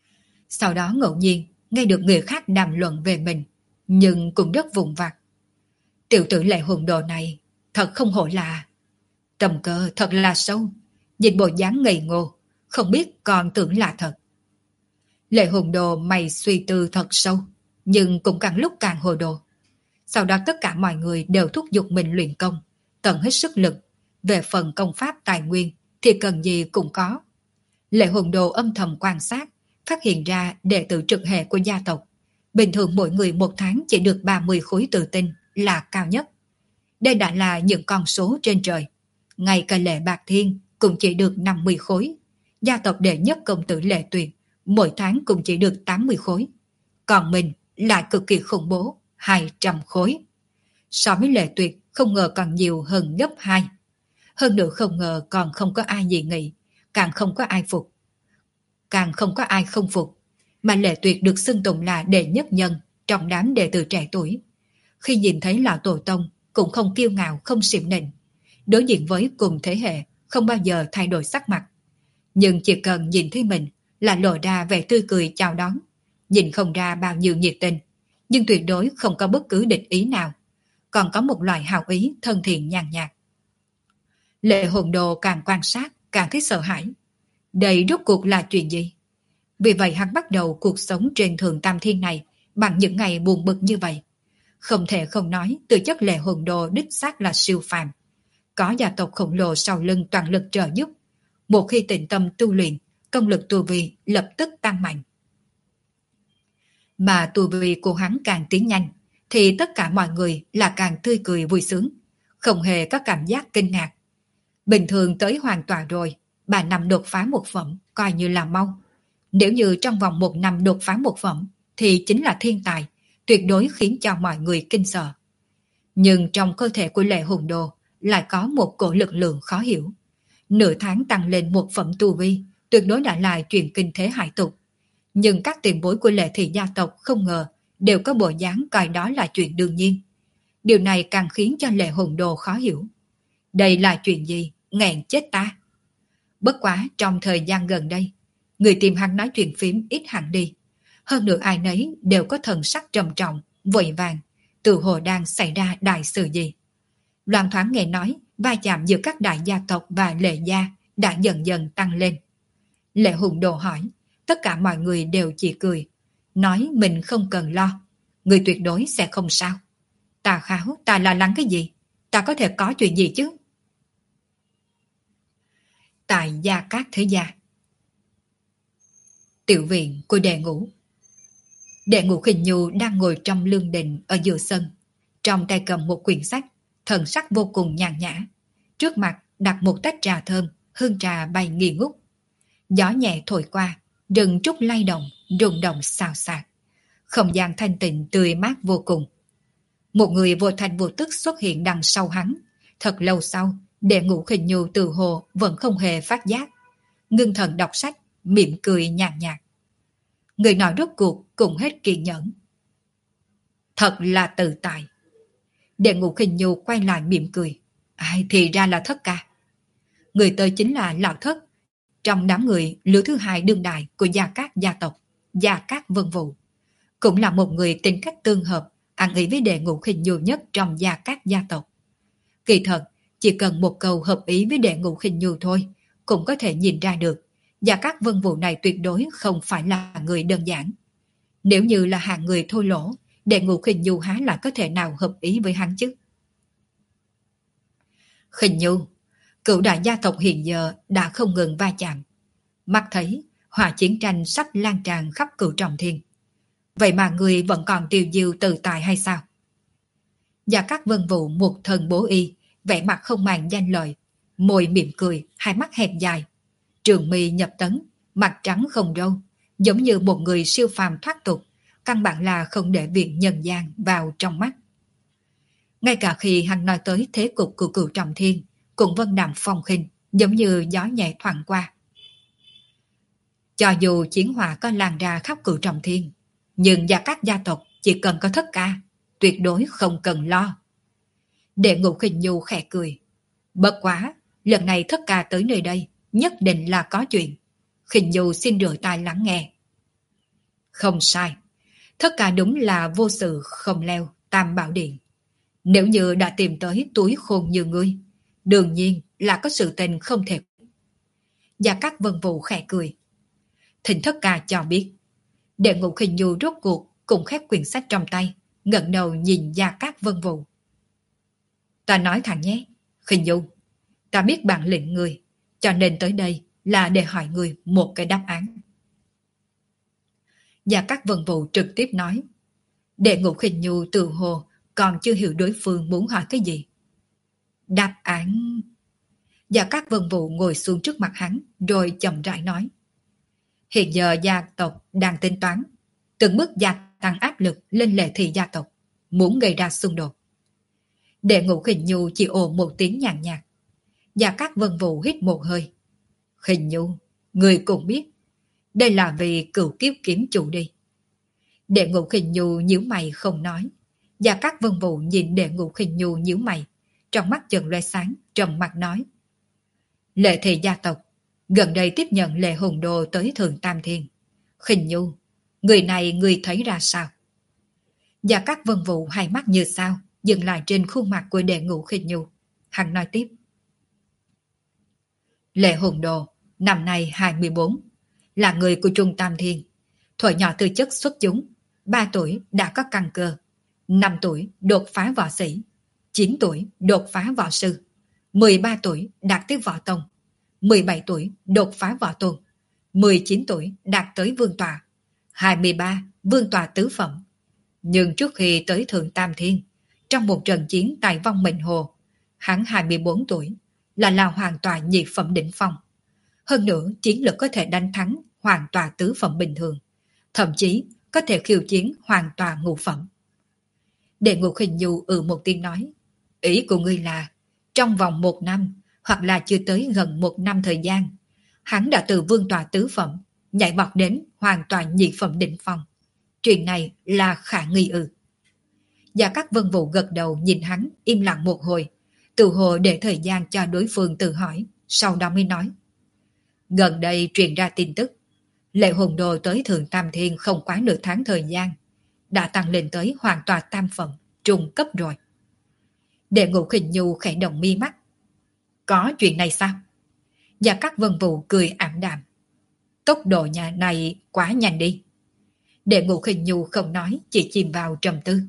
Sau đó ngẫu nhiên nghe được người khác đàm luận về mình, nhưng cũng rất vụn vặt. Tiểu tử Lệ Hùng Đồ này thật không hổ là, tầm cơ thật là sâu, nhìn bộ dáng ngây ngô, không biết còn tưởng là thật. Lệ Hùng Đồ mày suy tư thật sâu, nhưng cũng càng lúc càng hồ đồ. Sau đó tất cả mọi người đều thúc giục mình luyện công, tận hết sức lực. Về phần công pháp tài nguyên thì cần gì cũng có. Lệ Hùng Đồ âm thầm quan sát, phát hiện ra đệ tử trực hệ của gia tộc. Bình thường mỗi người một tháng chỉ được ba mươi khối tự tinh là cao nhất. Đây đã là những con số trên trời. Ngay cả Lệ Bạc Thiên cũng chỉ được năm mươi khối. Gia tộc đệ nhất công tử Lệ Tuyền mỗi tháng cũng chỉ được tám mươi khối. Còn mình lại cực kỳ khủng bố, hai trăm khối. So với Lệ Tuyệt không ngờ còn nhiều hơn gấp hai. Hơn nữa không ngờ còn không có ai dị nghị, càng không có ai phục. Càng không có ai không phục, mà Lệ Tuyệt được xưng tụng là đệ nhất nhân trong đám đệ tử trẻ tuổi. Khi nhìn thấy lão tổ tông cũng không kiêu ngạo, không xỉm nịnh. Đối diện với cùng thế hệ không bao giờ thay đổi sắc mặt. Nhưng chỉ cần nhìn thấy mình là lộ ra vẻ tươi cười chào đón, nhìn không ra bao nhiêu nhiệt tình, nhưng tuyệt đối không có bất cứ địch ý nào, còn có một loại hào ý thân thiện nhàn nhạt. Lệ Hồn Đồ càng quan sát càng thấy sợ hãi. Đây rốt cuộc là chuyện gì? Vì vậy hắn bắt đầu cuộc sống trên Thượng Tam Thiên này bằng những ngày buồn bực như vậy. Không thể không nói tư chất Lệ Hồn Đồ đích xác là siêu phàm. Có gia tộc khổng lồ sau lưng toàn lực trợ giúp. Một khi tĩnh tâm tu luyện, công lực tu vi lập tức tăng mạnh. Mà tu vi của hắn càng tiến nhanh, thì tất cả mọi người là càng tươi cười vui sướng, không hề có cảm giác kinh ngạc. Bình thường tới hoàn toàn rồi, ba năm đột phá một phẩm coi như là mau. Nếu như trong vòng một năm đột phá một phẩm thì chính là thiên tài, tuyệt đối khiến cho mọi người kinh sợ. Nhưng trong cơ thể của Lệ Hùng Đồ lại có một cổ lực lượng khó hiểu. Nửa tháng tăng lên một phẩm tu vi, tuyệt đối đã là chuyện kinh thế hải tục. Nhưng các tiền bối của Lệ thị gia tộc không ngờ đều có bộ dáng coi đó là chuyện đương nhiên. Điều này càng khiến cho Lệ Hùng Đồ khó hiểu. Đây là chuyện gì? Nghẹn chết ta! Bất quá trong thời gian gần đây, người tìm hắn nói chuyện phím ít hẳn đi. Hơn nữa ai nấy đều có thần sắc trầm trọng, vội vàng, tự hồ đang xảy ra đại sự gì. Loan thoáng nghe nói, va chạm giữa các đại gia tộc và Lệ gia đã dần dần tăng lên. Lệ Hùng Đồ hỏi, tất cả mọi người đều chỉ cười, nói mình không cần lo, người tuyệt đối sẽ không sao. Ta kháo, ta lo lắng cái gì? Ta có thể có chuyện gì chứ? Tại Gia Cát Thế Gia, tiểu viện của Đệ Ngũ. Đệ Ngũ Khinh Nhu đang ngồi trong lương đình ở giữa sân, trong tay cầm một quyển sách, thần sắc vô cùng nhàn nhã. Trước mặt đặt một tách trà thơm, hương trà bay nghi ngút. Gió nhẹ thổi qua, rừng trúc lay động, rung động xào xạc. Không gian thanh tịnh tươi mát vô cùng. Một người vô thành vô tức xuất hiện đằng sau hắn. Thật lâu sau, Đệ Ngũ Khinh Nhu từ hồ vẫn không hề phát giác. Ngưng thần đọc sách, mỉm cười nhàn nhạt. Người nói rốt cuộc cũng hết kiên nhẫn. Thật là tự tại. Đệ Ngũ Khinh Nhu quay lại mỉm cười. Ai thì ra là Thất ca. Người tới chính là Lão Thất, trong đám người lứa thứ hai đương đại của Gia Cát gia tộc, Gia Cát Vân Vũ. Cũng là một người tính cách tương hợp, ăn ý với Đệ Ngũ Khinh Nhu nhất trong Gia Cát gia tộc. Kỳ thật, chỉ cần một câu hợp ý với Đệ Ngũ Khinh Nhu thôi, cũng có thể nhìn ra được Gia Cát Vân Vũ này tuyệt đối không phải là người đơn giản. Nếu như là hạng người thô lỗ, Đệ Ngũ Khinh Nhu há là có thể nào hợp ý với hắn chứ? Khinh Nhu, cựu đại gia tộc hiện giờ đã không ngừng va chạm. Mắt thấy hỏa chiến tranh sắp lan tràn khắp cửu trọng thiên. Vậy mà người vẫn còn tiêu diêu tự tại hay sao? Gia Cát Vân Vũ một thần bố y, vẻ mặt không màng danh lợi, môi mỉm cười, hai mắt hẹp dài, trường mi nhập tấn, mặt trắng không râu, giống như một người siêu phàm thoát tục, căn bản là không để việc nhân gian vào trong mắt. Ngay cả khi hắn nói tới thế cục của cửu trọng thiên, cũng vân đạm phong khinh, giống như gió nhẹ thoảng qua. Cho dù chiến hỏa có lan ra khắp cửu trọng thiên, nhưng Gia Cát gia tộc chỉ cần có Thất ca, tuyệt đối không cần lo. Đệ Ngũ Khinh Nhu khẽ cười. Bất quá, lần này Thất ca tới nơi đây, nhất định là có chuyện. Khinh Nhu xin rửa tai lắng nghe. Không sai. Tất cả đúng là vô sự không leo tam bảo điện. Nếu như đã tìm tới túi khôn như ngươi, đương nhiên là có sự tình không thể. Gia Cát Vân Vũ khẽ cười. Thịnh thất ca cho biết. Đệ Ngũ Khinh Nhu rốt cuộc cùng khép quyển sách trong tay, ngẩng đầu nhìn Gia Cát Vân Vũ. Ta nói thẳng nhé, Khinh Nhu, ta biết bản lĩnh ngươi, cho nên tới đây là để hỏi ngươi một cái đáp án. Gia Cát Vân Vũ trực tiếp nói. Đệ Ngũ Khinh Nhu tự hồ còn chưa hiểu đối phương muốn hỏi cái gì. Đáp án... Gia Cát Vân Vũ ngồi xuống trước mặt hắn rồi chậm rãi nói. Hiện giờ gia tộc đang tính toán, từng bước gia tăng áp lực lên Lệ Thị gia tộc, muốn gây ra xung đột. Đệ Ngũ Khinh Nhu chỉ ồ một tiếng nhàn nhạt. Gia Cát Vân Vũ hít một hơi. Khinh Nhu, người cũng biết, đây là vì cửu kiếp kiếm chủ đi. Đệ Ngũ Khinh Nhu nhíu mày không nói. Gia Cát Vân Vũ nhìn Đệ Ngũ Khinh Nhu nhíu mày, trong mắt chợt lóe sáng, trầm mặt nói. Lệ Thị gia tộc gần đây tiếp nhận Lệ Hùng Đồ tới Thượng Tam Thiên. Khinh Nhu, người này người thấy ra sao? Gia Cát Vân Vũ hai mắt như sao dừng lại trên khuôn mặt của Đệ Ngũ Khinh Nhu. Hắn nói tiếp. Lệ Hùng Đồ năm nay hai mươi bốn, là người của Trung Tam Thiên. Thuở nhỏ tư chất xuất chúng, ba tuổi đã có căn cơ, năm tuổi đột phá võ sĩ, chín tuổi đột phá võ sư, mười ba tuổi đạt tới võ tông, mười bảy tuổi đột phá võ tôn, mười chín tuổi đạt tới vương tọa, hai mươi ba vương tọa tứ phẩm. Nhưng trước khi tới Thượng Tam Thiên, trong một trận chiến tại Vong Mệnh Hồ, hắn hai mươi bốn tuổi, là là hoàn toàn nhị phẩm đỉnh phong. Hơn nữa, chiến lực có thể đánh thắng hoàn toàn tứ phẩm bình thường, thậm chí có thể khiêu chiến hoàn toàn ngũ phẩm. Đệ Ngũ Khinh Nhu ừ một tiếng nói, ý của ngươi là trong vòng một năm hoặc là chưa tới gần một năm thời gian, hắn đã từ vương tọa tứ phẩm nhảy bọt đến hoàn toàn nhị phẩm đỉnh phong. Chuyện này là khả nghi ư? Gia Cát Vân Vũ gật đầu nhìn hắn im lặng một hồi, tự hồ để thời gian cho đối phương tự hỏi, sau đó mới nói. Gần đây truyền ra tin tức, Lệ Hùng Đồ tới Thượng Tam Thiên không quá nửa tháng thời gian, đã tăng lên tới hoàn toàn tam phẩm, trung cấp rồi. Đệ Ngũ Khinh Nhu khẽ động mi mắt. Có chuyện này sao? Gia Cát Vân Vũ cười ảm đạm. Tốc độ nhà này quá nhanh đi. Đệ Ngũ Khinh Nhu không nói, chỉ chìm vào trầm tư.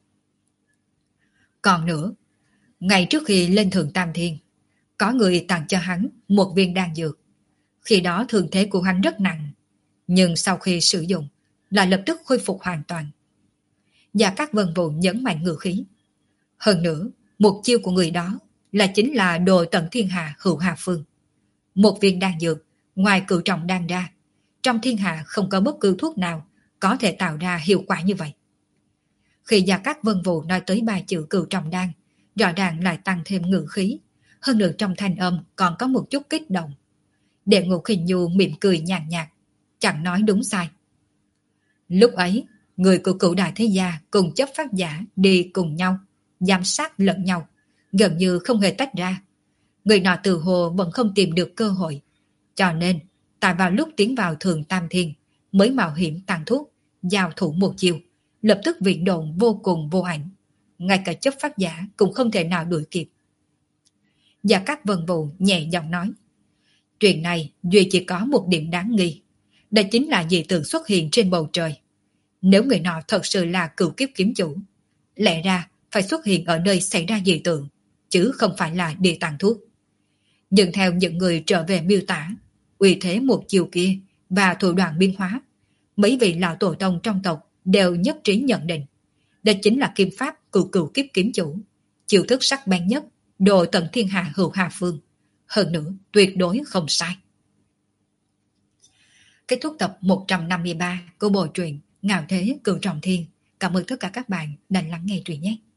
Còn nữa, ngày trước khi lên Thượng Tam Thiên, có người tặng cho hắn một viên đan dược. Khi đó thương thế của hắn rất nặng, nhưng sau khi sử dụng, lại lập tức khôi phục hoàn toàn. Gia Cát Vân Vũ nhấn mạnh ngữ khí. Hơn nữa, mục tiêu của người đó là chính là Đồ Tận Thiên Hạ Hữu Hà Phương. Một viên đan dược, ngoài cửu trọng đan ra, trong thiên hạ không có bất cứ thuốc nào có thể tạo ra hiệu quả như vậy. Khi Gia Cát Vân Vũ nói tới ba chữ cửu trọng đan, rõ ràng lại tăng thêm ngữ khí, hơn nữa trong thanh âm còn có một chút kích động. Đệ Ngũ Khinh Nhu mỉm cười nhàn nhạt, chẳng nói đúng sai. Lúc ấy, người của cửu đại thế gia cùng chấp pháp giả đi cùng nhau, giám sát lẫn nhau, gần như không hề tách ra. Người nọ từ hồ vẫn không tìm được cơ hội, cho nên tại vào lúc tiến vào Thượng Tam Thiên mới mạo hiểm tăng thuốc, giao thủ một chiều, lập tức viễn độn vô cùng vô ảnh, ngay cả chấp pháp giả cũng không thể nào đuổi kịp. Gia Cát Vân Vũ nhẹ giọng nói, chuyện này duy chỉ có một điểm đáng nghi, đó chính là dị tượng xuất hiện trên bầu trời. Nếu người nọ thật sự là cửu kiếp kiếm chủ, lẽ ra phải xuất hiện ở nơi xảy ra dị tượng, chứ không phải là địa tàng thuốc. Nhưng theo những người trở về miêu tả, uy thế một chiều kia và thủ đoạn biến hóa, mấy vị lão tổ tông trong tộc đều nhất trí nhận định, đó chính là kim pháp cửu cửu kiếp kiếm chủ, chiêu thức sắc bén nhất, Đồ Tận Thiên Hạ Hữu Hà Phương. Hơn nữa, tuyệt đối không sai. Kết thúc tập một trăm năm mươi ba của bộ truyện Ngạo Thế Cửu Trọng Thiên. Cảm ơn tất cả các bạn đã lắng nghe truyện nhé.